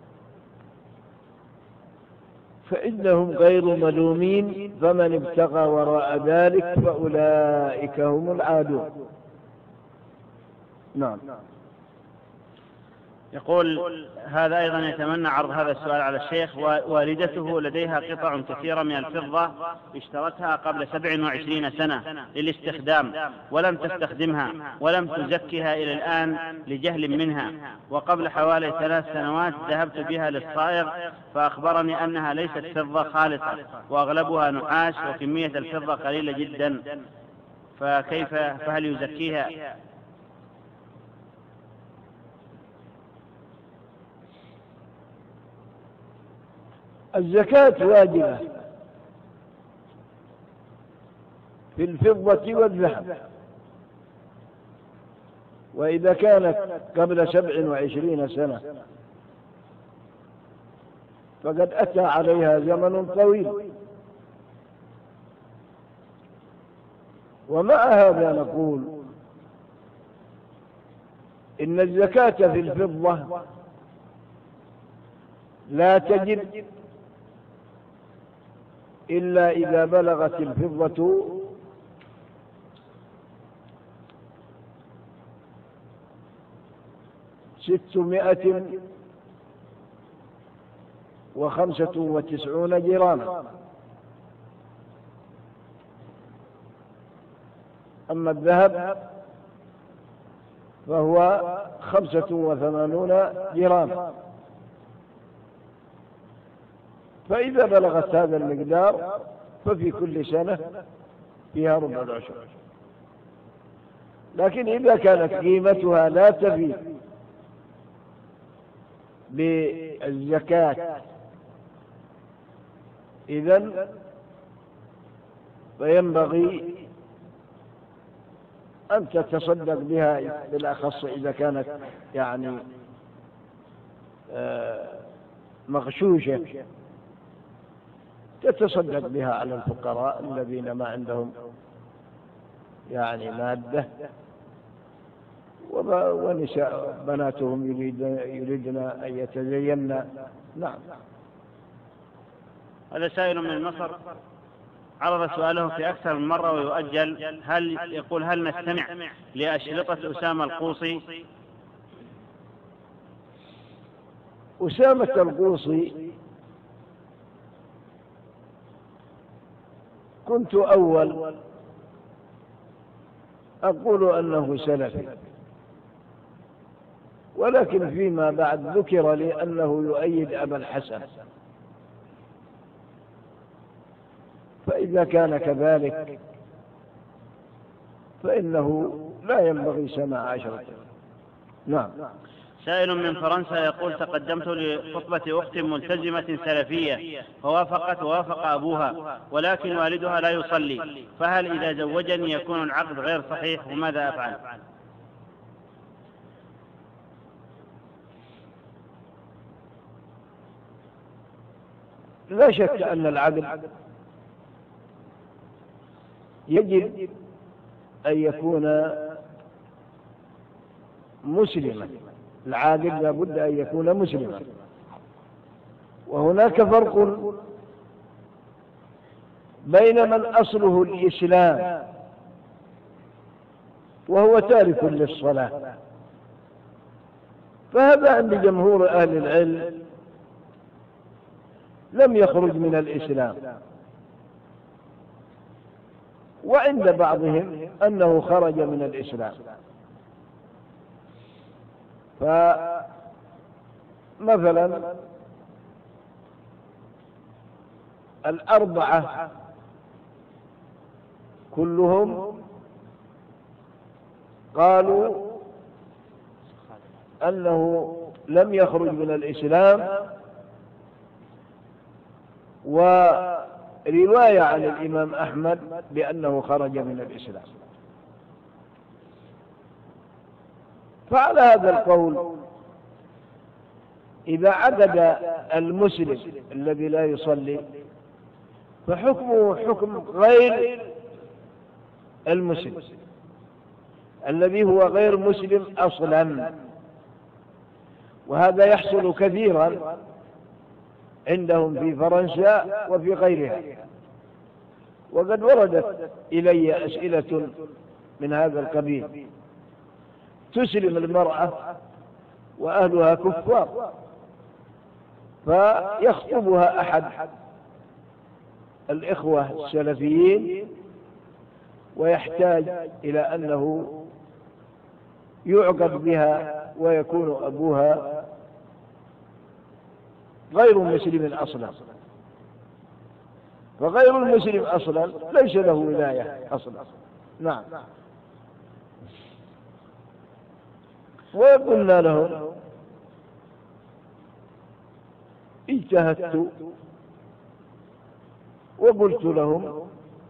فإنهم غير ملومين فمن ابتغى وراء ذلك فأولئك هم العادون. نعم. يقول هذا أيضا يتمنى عرض هذا السؤال على الشيخ: والدته لديها قطع كثيرة من الفضة اشترتها قبل سبع وعشرين سنة للاستخدام ولم تستخدمها ولم تزكها إلى الآن لجهل منها، وقبل حوالي ثلاث سنوات ذهبت بها للصائغ فأخبرني أنها ليست فضة خالصة وأغلبها نحاس وكمية الفضة قليلة جدا، فكيف فهل يزكيها؟ الزكاة واجبة في الفضة والذهب، وإذا كانت قبل سبع وعشرين سنة فقد أتى عليها زمن طويل. ومع هذا نقول إن الزكاة في الفضة لا تجب إلا إذا بلغت الفضة ستمائة وخمسة وتسعون جراما. أما الذهب فهو خمسة وثمانون جراما. فإذا بلغت هذا المقدار ففي كل سنة فيها ربع العشر. لكن إذا كانت قيمتها لا تفي بالزكاة إذن فينبغي أن تتصدق بها، بالأخص إذا كانت يعني مغشوشة، تتصدق بها على الفقراء الذين ما عندهم يعني مادة، ونساء بناتهم يريدن أن يتزين. نعم. هذا سائل من مصر عرض سؤاله في أكثر من مرة ويؤجل. هل يقول هل نستمع لأشرطة أسامة القوصي أسامة القوصي كنت أول أقول أنه سلفي، ولكن فيما بعد ذكر لي أنه يؤيد أبا الحسن، فإذا كان كذلك فإنه لا ينبغي سماع عشرته. نعم. سائل من فرنسا يقول: تقدمت لخطبة أخت ملتزمة سلفية فوافقت ووافق أبوها، ولكن والدها لا يصلي، فهل إذا زوجني يكون العقد غير صحيح، وماذا أفعل؟ لا شك أن العقد يجب أن يكون مسلما، العاقد لابد أن يكون مسلما. وهناك فرق بين من أصله الإسلام وهو تارك للصلاة، فهذا عند جمهور أهل العلم لم يخرج من الإسلام، وعند بعضهم أنه خرج من الإسلام. فمثلا الأربعة كلهم قالوا أنه لم يخرج من الإسلام، ورواية عن الإمام أحمد بأنه خرج من الإسلام. فعلى هذا القول إذا عقد المسلم الذي لا يصلي فحكمه حكم غير المسلم الذي هو غير مسلم أصلا، وهذا يحصل كثيرا عندهم في فرنسا وفي غيرها. وقد وردت إلي أسئلة من هذا القبيل، تسلم المرأة وأهلها كفار، فيخطبها أحد الإخوة السلفيين ويحتاج إلى أنه يعقد بها ويكون أبوها غير مسلم أصلا، فغير المسلم أصلا ليس له ولاية أصلا. نعم. وقلنا لهم اجتهدت وقلت لهم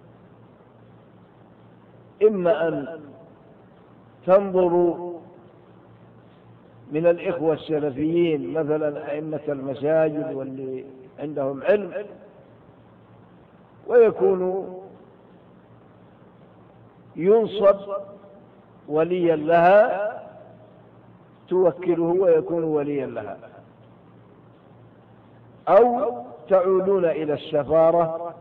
إما أن تنظروا من الإخوة السلفيين مثلا أئمة المساجد واللي عندهم علم ويكونوا ينصب وليا لها، توكله ويكون وليا لها، أو تعودون إلى السفارة،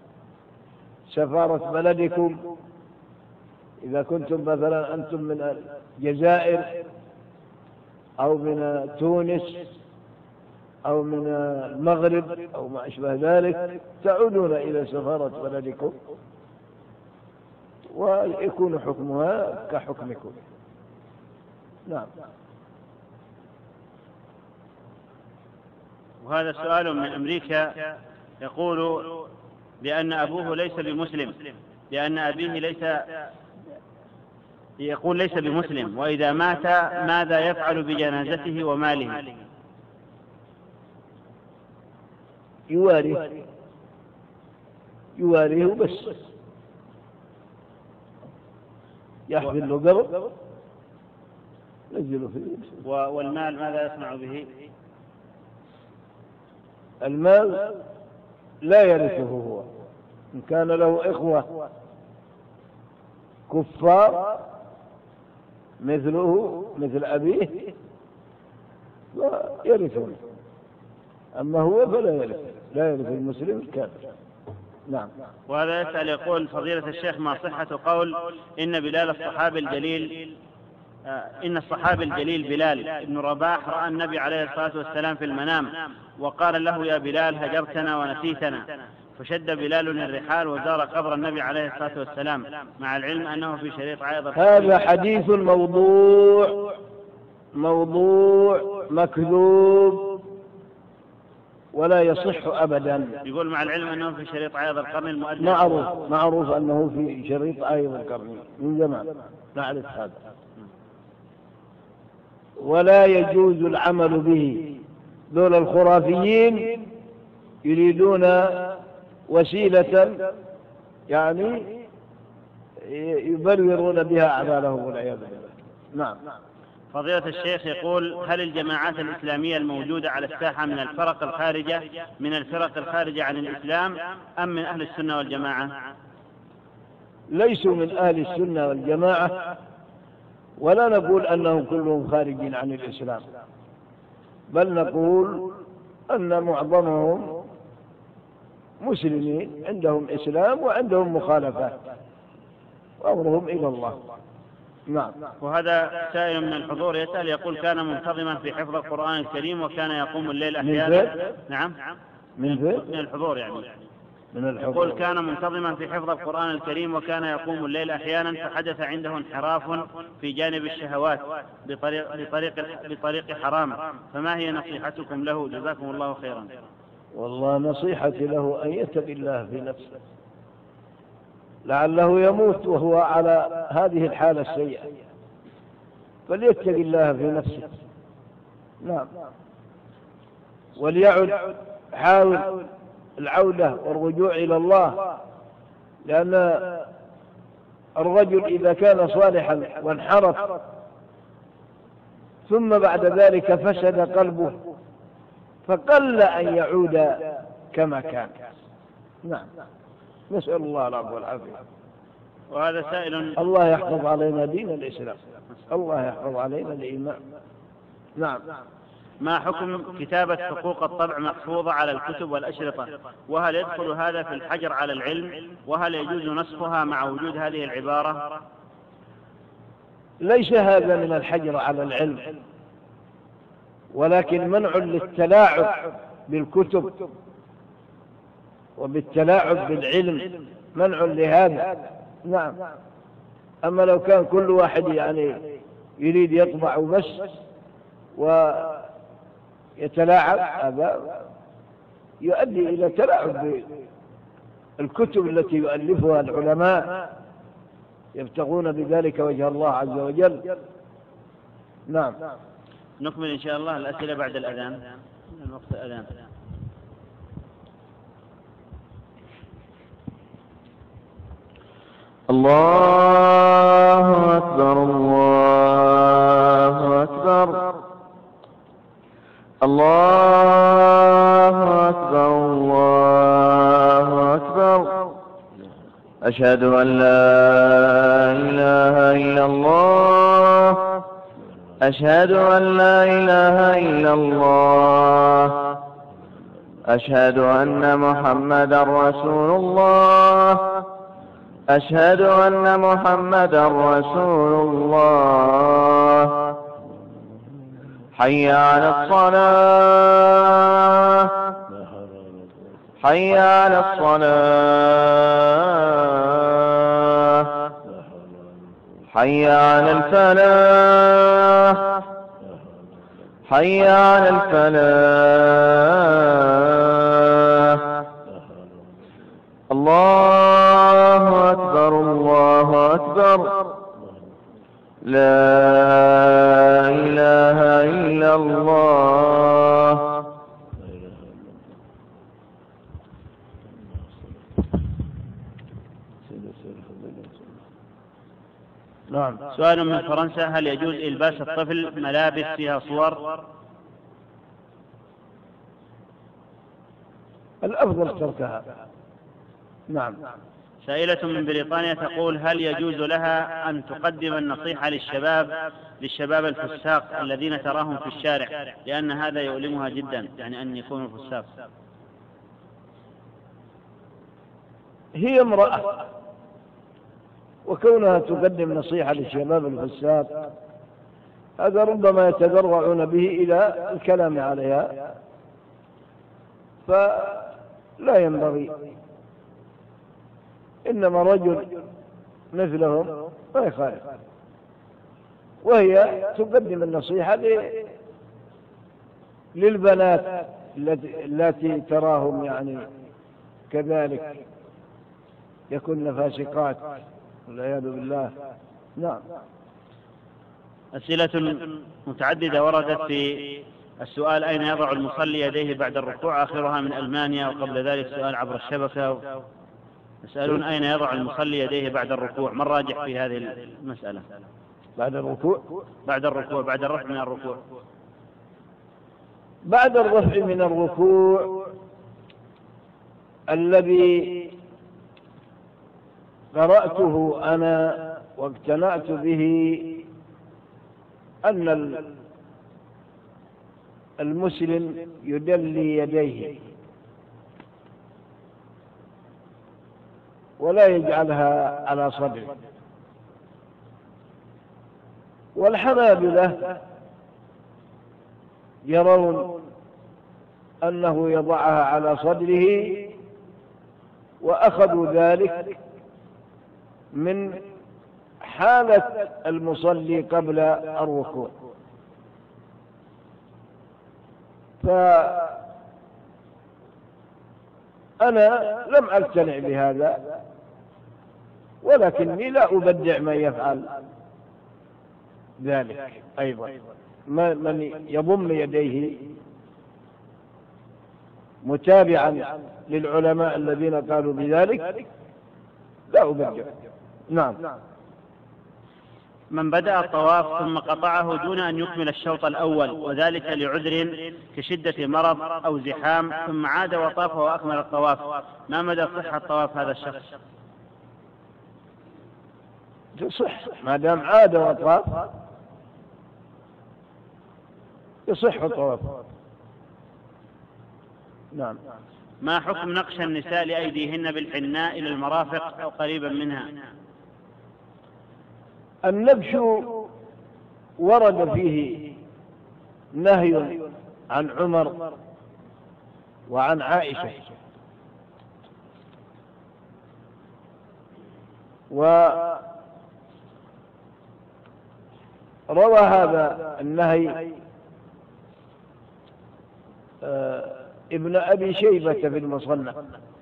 سفارة بلدكم إذا كنتم مثلا أنتم من الجزائر أو من تونس أو من المغرب أو ما أشبه ذلك، تعودون إلى سفارة بلدكم ويكون حكمها كحكمكم. نعم. وهذا سؤال من أمريكا يقول بأن أبوه ليس بمسلم، لأن أبيه ليس يقول ليس بمسلم، وإذا مات ماذا يفعل بجنازته وماله؟ يوارث يواريه بس، يحفل له قبر ينزل فيه. والمال ماذا يصنع به؟ المال لا يرثه هو، إن كان له إخوة كفار مثله مثل أبيه يرثون، أما هو فلا يرث، لا يرث المسلم الكافر. نعم. وهذا يسأل يقول: فضيلة الشيخ، ما صحة قول إن بلال الصحابي الجليل إن الصحابي الجليل بلال بن رباح رأى النبي عليه الصلاة والسلام في المنام وقال له: يا بلال هجرتنا ونسيتنا، فشد بلال الرحال وزار قبر النبي عليه الصلاة والسلام، مع العلم أنه في شريط عائض. هذا حديث موضوع موضوع مكذوب ولا يصح أبدا. يقول مع العلم أنه في شريط عائض القرن المؤدب. معروف معروف أنه في شريط عائض القرن من زمان، نعرف هذا، ولا يجوز العمل به. دول الخرافيين يريدون وسيلة يعني يبررون بها أعمالهم والعياذ بالله. نعم. فضيلة الشيخ يقول: هل الجماعات الإسلامية الموجودة على الساحة من الفرق الخارجة من الفرق الخارجة عن الإسلام أم من أهل السنة والجماعة؟ ليسوا من أهل السنة والجماعة، ولا نقول أنهم كلهم خارجين عن الإسلام، بل نقول أن معظمهم مسلمين عندهم إسلام وعندهم مخالفات وأمرهم إلى الله. نعم. وهذا سائل من الحضور يسأل يقول: كان منتظما في حفظ القرآن الكريم وكان يقوم الليل أحيانا. نعم. من فين؟ من الحضور يعني. من الحضور. يقول: كان منتظما في حفظ القرآن الكريم وكان يقوم الليل أحيانا، فحدث عنده انحراف في جانب الشهوات بطريق بطريق بطريق حرام، فما هي نصيحتكم له؟ جزاكم الله خيرا. والله نصيحتي له أن يتق الله في نفسه، لعله يموت وهو على هذه الحالة السيئة، فليتق الله في نفسه. نعم. وليعد حاول العودة والرجوع إلى الله، لأن الرجل إذا كان صالحا وانحرف ثم بعد ذلك فسد قلبه فقل أن يعود كما كان. نعم. نسأل الله العفو والعافية. وهذا سائل: الله يحفظ علينا دين الإسلام، الله يحفظ علينا الإيمان. نعم. ما حكم كتابة حقوق الطبع محفوظة على الكتب والأشرطة؟ وهل يدخل هذا في الحجر على العلم؟ وهل يجوز نسخها مع وجود هذه العبارة؟ ليس هذا من الحجر على العلم، ولكن منع للتلاعب بالكتب وبالتلاعب بالعلم، منع لهذا. نعم. أما لو كان كل واحد يعني يريد يطبع بس ويتلاعب، هذا يؤدي إلى تلاعب بالكتب التي يؤلفها العلماء يبتغون بذلك وجه الله عز وجل. نعم. نكمل إن شاء الله الأسئلة بعد الأذان، الوقت الأذان. الله أكبر الله أكبر الله أكبر الله أكبر. أشهد أن لا إله إلا الله أشهد أن لا إله إلا الله أشهد أن محمدا رسول الله أشهد أن محمدا رسول الله. حي على الصلاة حي على الصلاة حي على الفلاح حي على الفلاح. الله أكبر الله أكبر. لا إله إلا الله. نعم. سؤال من فرنسا: هل يجوز إلباس الطفل ملابس فيها صور؟ الأفضل تركها. نعم. سائلة من بريطانيا تقول: هل يجوز لها أن تقدم النصيحة للشباب للشباب الفساق الذين تراهم في الشارع، لأن هذا يؤلمها جدا، يعني أن يكونوا فساق؟ هي امرأة، وكونها تقدم نصيحة للشباب الفساد هذا ربما يتذرعون به إلى الكلام عليها، فلا ينبغي. إنما رجل مثلهم ما يخالف، وهي تقدم النصيحة للبنات التي تراهم يعني كذلك يكن فاسقات والعياذ بالله. نعم. أسئلة متعددة وردت في السؤال: أين يضع المصلي يديه بعد الركوع؟ آخرها من ألمانيا، وقبل ذلك سؤال عبر الشبكة يسألون أين يضع المصلي يديه بعد الركوع؟ ما الراجح في هذه المسألة؟ بعد الركوع بعد الركوع بعد الرفع من الركوع بعد الرفع من الركوع الذي قرأته أنا واقتنعت به أن المسلم يدلي يديه ولا يجعلها على صدره، والحنابلة يرون أنه يضعها على صدره، وأخذوا ذلك من حالة المصلي قبل الركوع. فأنا لم أقتنع بهذا، ولكني لا أبدع من يفعل ذلك أيضا. من يضم يديه متابعا للعلماء الذين قالوا بذلك لا أبدع. نعم. من بدأ الطواف ثم قطعه دون أن يكمل الشوط الأول، وذلك لعذر كشدة مرض أو زحام، ثم عاد وطاف وأكمل الطواف، ما مدى صحة طواف هذا الشخص؟ يصح ما دام عاد وطاف، يصح الطواف. نعم. ما حكم نقش النساء لأيديهن بالحناء إلى المرافق أو قريبا منها؟ النبش ورد فيه نهي عن عمر وعن عائشة، وروى هذا النهي آه ابن أبي شيبة في المصنف،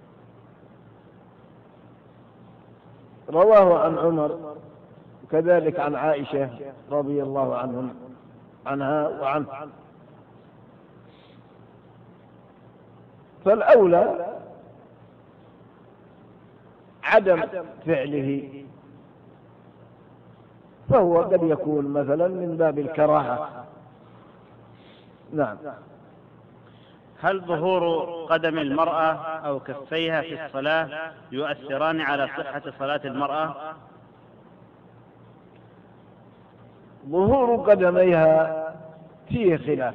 رواه عن عمر وكذلك عن عائشة رضي الله عنهم عنها وعنه. فالأولى عدم فعله، فهو قد يكون مثلا من باب الكراهة. نعم. هل ظهور قدم المرأة أو كفيها في الصلاة يؤثران على صحة صلاة المرأة؟ ظهور قدميها فيه خلاف،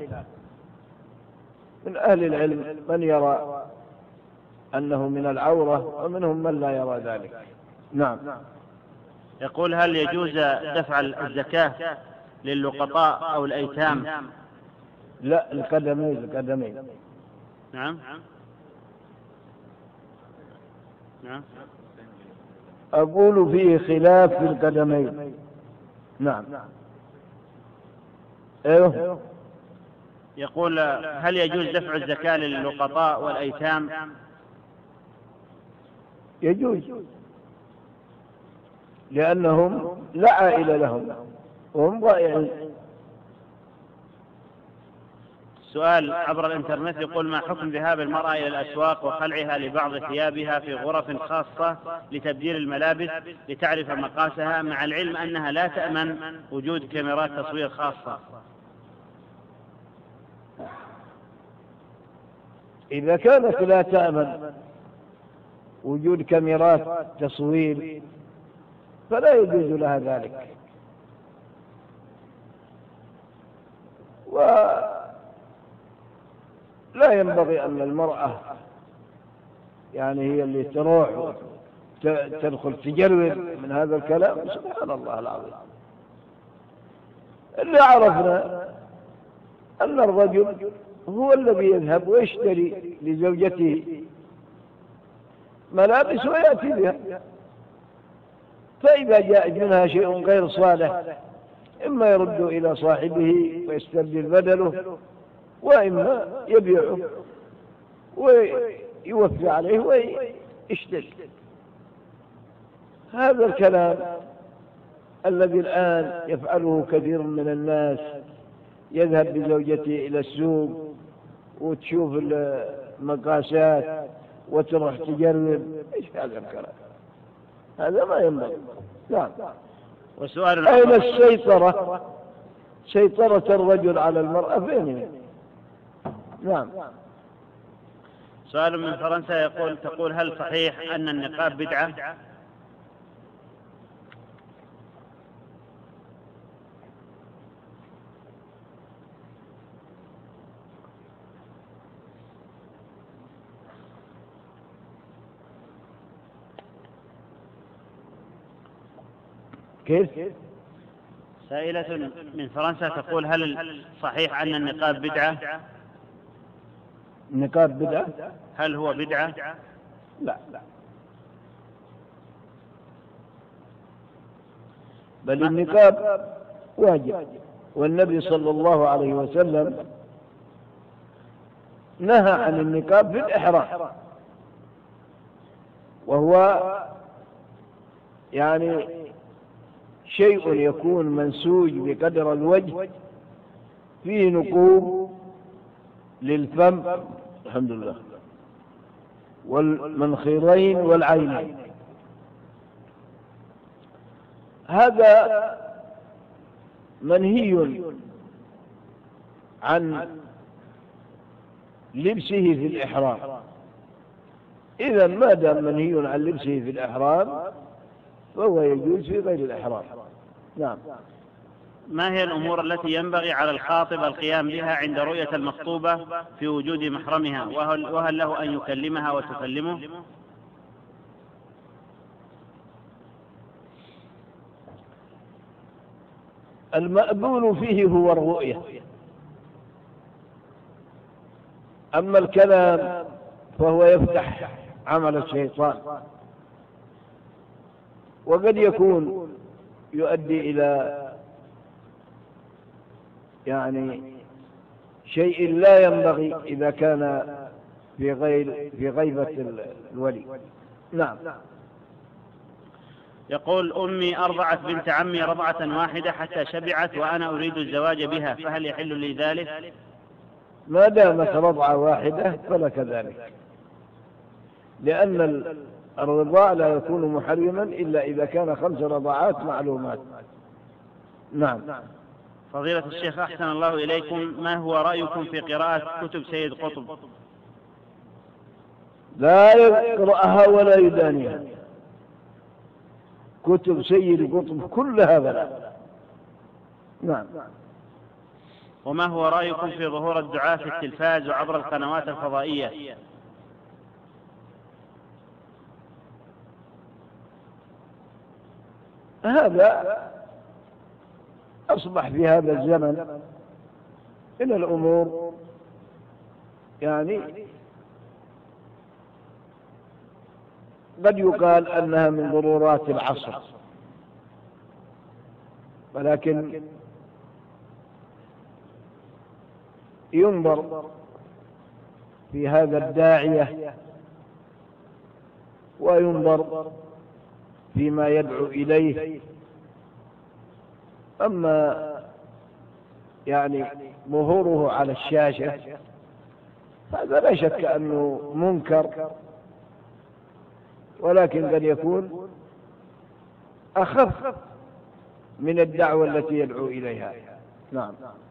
من أهل العلم من يرى أنه من العورة ومنهم من لا يرى ذلك. نعم. يقول: هل يجوز دفع الزكاة للقطاء أو الأيتام؟ لا، القدمين القدمين. نعم. نعم. أقول فيه خلاف في القدمين. نعم. ايوه. يقول: هل يجوز دفع الزكاة للقطاء والأيتام؟ يجوز، لأنهم لا عائلة لهم وهم ضائعين. سؤال عبر الإنترنت يقول: ما حكم ذهاب المرأة إلى الأسواق وخلعها لبعض ثيابها في غرف خاصة لتبديل الملابس لتعرف مقاسها، مع العلم أنها لا تأمن وجود كاميرات تصوير خاصة؟ إذا كانت لا تأمن وجود كاميرات تصوير فلا يجوز لها ذلك، ولا ينبغي أن المرأة يعني هي اللي تروح تدخل تجرب من هذا الكلام. سبحان الله العظيم، اللي عرفنا أن الرجل هو الذي يذهب ويشتري لزوجته ملابس ويأتي بها، فإذا جاء منها شيء غير صالح إما يرد إلى صاحبه ويستبدل بدله، وإما يبيعه ويوفي عليه ويشتري. هذا الكلام الذي الآن يفعله كثير من الناس، يذهب بزوجته إلى السوق وتشوف المقاسات وتروح تجرب، ايش هذا الكلام؟ هذا ما ينبغي. نعم. وسؤال أين السيطرة؟ سيطرة الرجل على المرأة فين؟ نعم. سؤال من فرنسا يقول تقول هل صحيح أن النقاب بدعة؟ كيف؟ سائلة من فرنسا تقول هل صحيح أن النقاب بدعة؟ النقاب بدعة؟ هل هو بدعة؟ لا لا، بل النقاب واجب، والنبي صلى الله عليه وسلم نهى عن النقاب في الإحرام، وهو يعني شيء يكون منسوج بقدر الوجه، فيه نقوب للفم الحمد لله والمنخرين والعينين. هذا منهي عن لبسه في الإحرام. إذا ما دام منهي عن لبسه في الإحرام فهو يجوز في غير الإحرام. نعم. ما هي الأمور التي ينبغي على الخاطب القيام بها عند رؤية المخطوبة في وجود محرمها، وهل, وهل له أن يكلمها وتكلمه؟ المأذون فيه هو الرؤية، أما الكلام فهو يفتح عمل الشيطان، وقد يكون يؤدي إلى يعني شيء لا ينبغي إذا كان في غير في غيبة الولي. نعم. يقول أمي أرضعت بنت عمي رضعة واحدة حتى شبعت وأنا أريد الزواج بها، فهل يحل لي ذلك؟ ما دامت رضعة واحدة فلك ذلك، لأن الرضاع لا يكون محرما إلا إذا كان خمس رضعات معلومات. نعم. فضيلة الشيخ أحسن الله إليكم، ما هو رأيكم في قراءة كتب سيد قطب؟ لا يقرأها ولا يدانيها، كتب سيد قطب كلها بلاء. نعم. وما هو رأيكم في ظهور الدعاة في التلفاز وعبر القنوات الفضائية؟ هذا أصبح في هذا الزمن من الأمور يعني قد يقال أنها من ضرورات العصر، ولكن ينظر في هذا الداعية وينظر فيما يدعو إليه. أما يعني ظهوره على الشاشة هذا لا شك أنه منكر، ولكن قد يكون أخف من الدعوة التي يدعو إليها. نعم.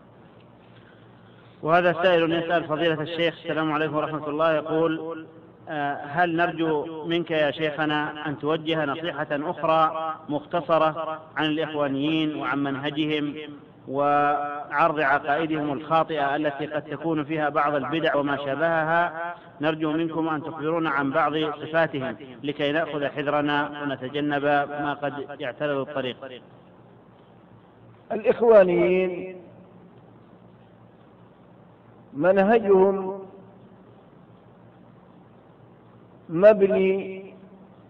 وهذا سائل يسأل فضيلة الشيخ السلام عليكم ورحمة الله، يقول هل نرجو منك يا شيخنا أن توجه نصيحة أخرى مختصرة عن الإخوانيين وعن منهجهم وعرض عقائدهم الخاطئة التي قد تكون فيها بعض البدع وما شابهها، نرجو منكم أن تخبرونا عن بعض صفاتهم لكي نأخذ حذرنا ونتجنب ما قد يعترض الطريق. الإخوانيين منهجهم مبني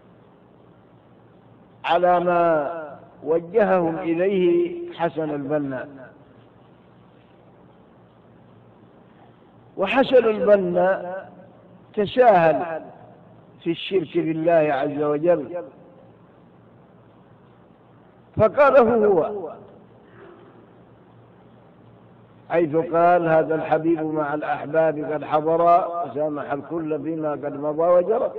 على ما وجههم إليه حسن البنا، وحسن البنا تساهل في الشرك بالله عز وجل، فقاله هو حيث قال: هذا الحبيب مع الأحباب قد حضر وسامح الكل فيما قد مضى وجرى.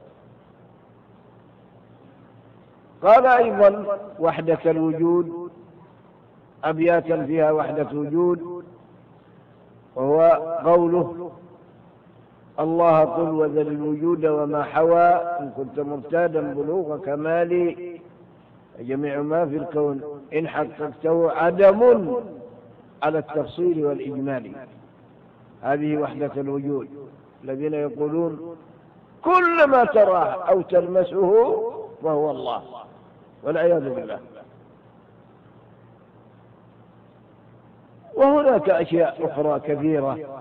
قال أيضا: وحدة الوجود، أبياتا فيها وحدة وجود، وهو قوله: الله قل وذل الوجود وما حوى إن كنت مرتادا بلوغ كمالي، جميع ما في الكون إن حققته عدم على التفصيل والإجمال. هذه وحدة الوجود. الذين يقولون كل ما تراه أو تلمسه فهو الله، والعياذ بالله. وهناك أشياء أخرى كثيرة.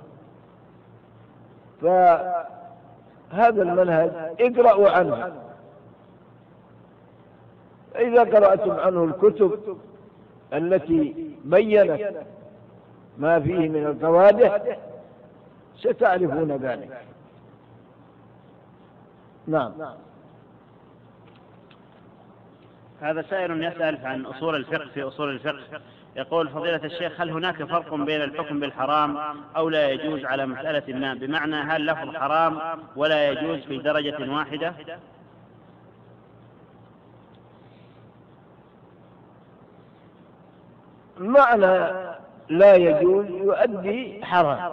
فهذا المنهج اقرأوا عنه، إذا قرأتم عنه الكتب التي بيّنت ما فيه من القوادح ستعرفون ذلك. نعم. هذا سائل يسأل عن أصول الفقه. في أصول الفقه يقول: فضيلة الشيخ، هل هناك فرق بين الحكم بالحرام أو لا يجوز على مسألة ما؟ بمعنى هل لفظ حرام ولا يجوز في درجة واحدة؟ معنى لا يجوز يؤدي حرام،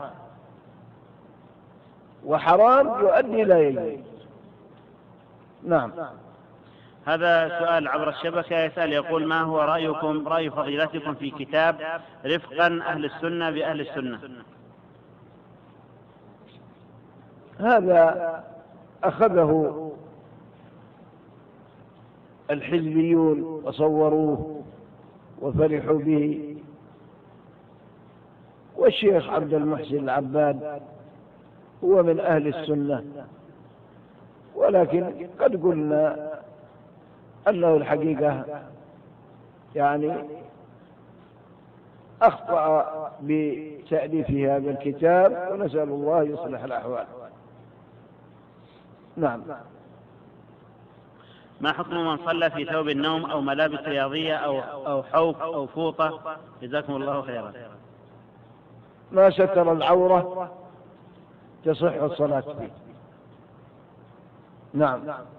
وحرام يؤدي لا يجوز. نعم. هذا سؤال عبر الشبكة يسأل يقول: ما هو رأيكم رأي فضيلتكم في كتاب رفقا أهل السنة بأهل السنة؟ هذا أخذه الحزبيون وصوروه وفرحوا به، والشيخ عبد المحسن العباد هو من أهل السنة، ولكن قد قلنا أنه الحقيقة يعني أخطأ بتأليف هذا الكتاب، ونسأل الله يصلح الأحوال. نعم. ما حكم من صلى في ثوب النوم أو ملابس رياضية أو أو حوف أو فوطة؟ جزاكم الله خيرا. ما ستر العورة تصح الصلاة فيه. نعم.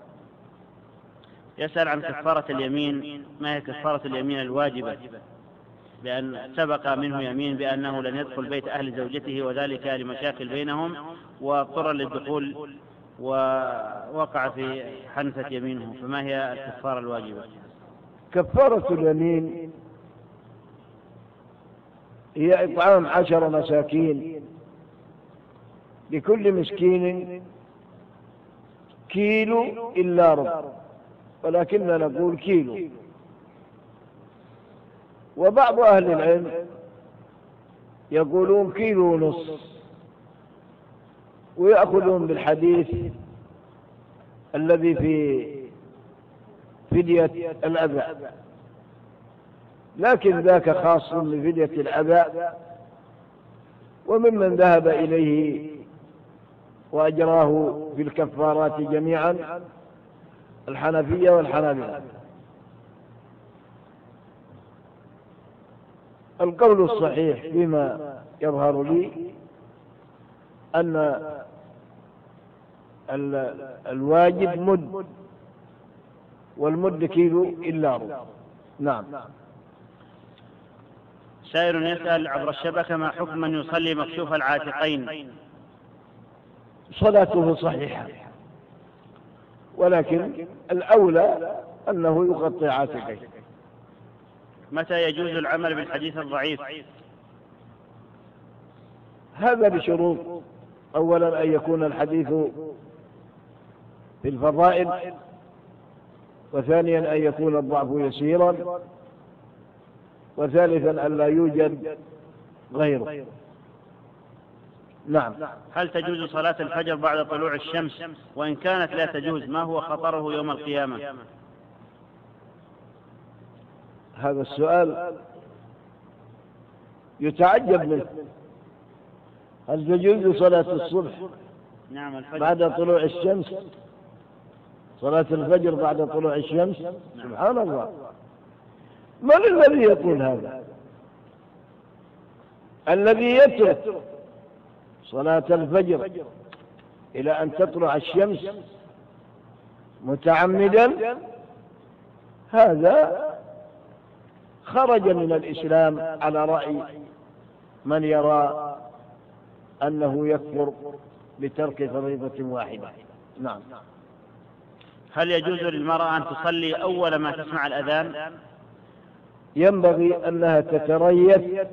يسأل عن كفارة اليمين، ما هي كفارة اليمين الواجبة؟ بأن سبق منه يمين بأنه لن يدخل بيت أهل زوجته وذلك لمشاكل بينهم، واضطر للدخول ووقع في حنثة يمينه، فما هي الكفارة الواجبة؟ كفارة اليمين هي إطعام عشر مساكين، لكل مسكين كيلو إلا ربع، ولكننا نقول كيلو. وبعض أهل العلم يقولون كيلو ونصف، ويأخذون بالحديث الذي في فدية الأذى، لكن ذاك خاص بفدية الأذى. وممن ذهب إليه وأجراه في الكفارات جميعا الحنفية والحنابلة. القول الصحيح بما يظهر لي أن الواجب مد، والمد كيلو إلا ربع. نعم. سائل يسأل عبر الشبكة: ما حكم من يصلي مكشوف العاتقين؟ صلاته صحيحة، ولكن الأولى أنه يغطي عاتقيه. متى يجوز العمل بالحديث الضعيف؟ هذا بشروط: أولا أن يكون الحديث في الفضائل، وثانيا أن يكون الضعف يسيرا، وثالثا أن لا يوجد غيره. نعم. هل تجوز صلاة الفجر بعد طلوع الشمس؟ وإن كانت لا تجوز ما هو خطره يوم القيامة؟ هذا السؤال يتعجب منه. هل تجوز صلاة الصبح نعم الفجر بعد طلوع الشمس؟ صلاة الفجر بعد طلوع الشمس؟ نعم. سبحان الله، من الذي يقول هذا؟ الذي يترك صلاة الفجر إلى أن تطلع الشمس متعمدا هذا خرج من الإسلام على رأي من يرى أنه يكفر بترك فريضة واحدة. نعم. هل يجوز للمرأة أن تصلي أول ما تسمع الأذان؟ ينبغي أنها تتريث،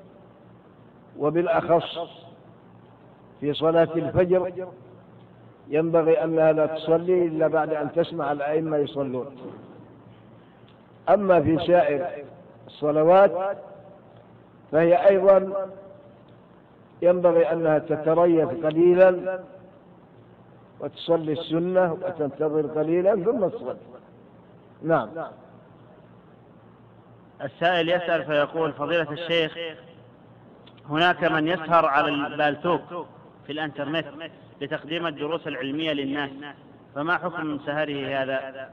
وبالأخص في صلاة الفجر ينبغي أنها لا تصلي إلا بعد أن تسمع الأئمة يصلون. أما في سائر الصلوات فهي أيضا ينبغي أنها تتريث قليلا وتصلي السنة وتنتظر قليلا ثم تصلي. نعم. السائل يسأل فيقول: فضيلة الشيخ، هناك من يسهر على البالتوك في الانترنت لتقديم الدروس العلمية للناس، فما حكم سهره هذا؟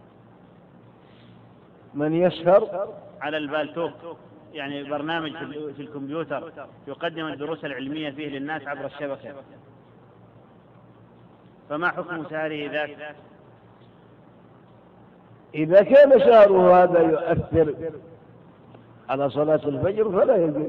من يسهر على البالتوك يعني برنامج في الكمبيوتر يقدم الدروس العلمية فيه للناس عبر الشبكة، فما حكم سهره ذاك؟ إذا كان سهره هذا يؤثر على صلاة الفجر فلا يجوز.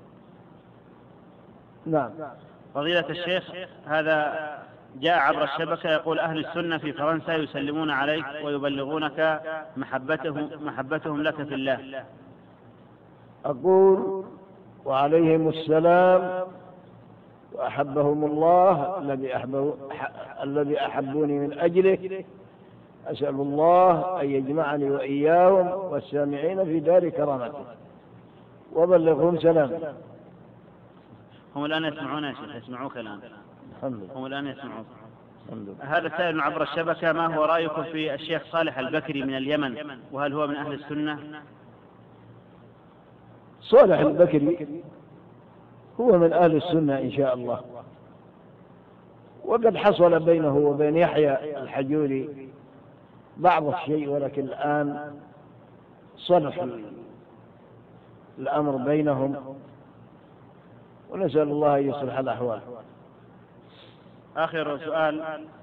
نعم. فضيلة الشيخ، هذا جاء عبر الشبكة يقول: أهل السنة في فرنسا يسلمون عليك ويبلغونك محبتهم, محبتهم لك في الله. أقول: وعليهم السلام وأحبهم الله الذي أحبه الذي أحبوني من أجله. أسأل الله أن يجمعني وإياهم والسامعين في دار كرامته، وبلغهم سلام. هم الآن يسمعون يا شيخ، يسمعوك الآن. الحمد لله. هم الآن يسمعون. هذا سائل عبر الشبكة: ما هو رأيكم في الشيخ صالح البكري من اليمن، وهل هو من أهل السنة؟ صالح البكري هو من أهل السنة إن شاء الله، وقد حصل بينه وبين يحيى الحجوري بعض الشيء، ولكن الآن صلح الأمر بينهم، ونسأل الله أن يصلح الأحوال. آخر سؤال،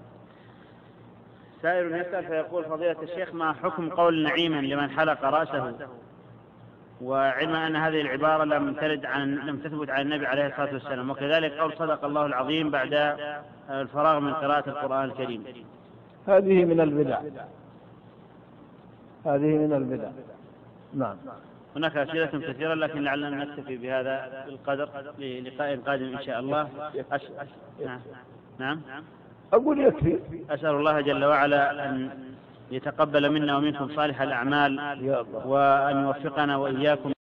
سائل يسأل فيقول: فضيلة الشيخ، ما حكم قول نعيما لمن حلق رأسه، وعلما أن هذه العبارة لم ترد عن لم تثبت عن النبي عليه الصلاة والسلام، وكذلك قول صدق الله العظيم بعد الفراغ من قراءة القرآن الكريم؟ هذه من البدع، هذه من البدع. نعم. هناك أسئلة كثيرة لكن لعلنا نكتفي بهذا القدر للقاء قادم إن شاء الله. أش... أش... نعم. نعم. أقول يكفي. أسأل الله جل وعلا أن يتقبل منا ومنكم صالح الأعمال، وأن يوفقنا وإياكم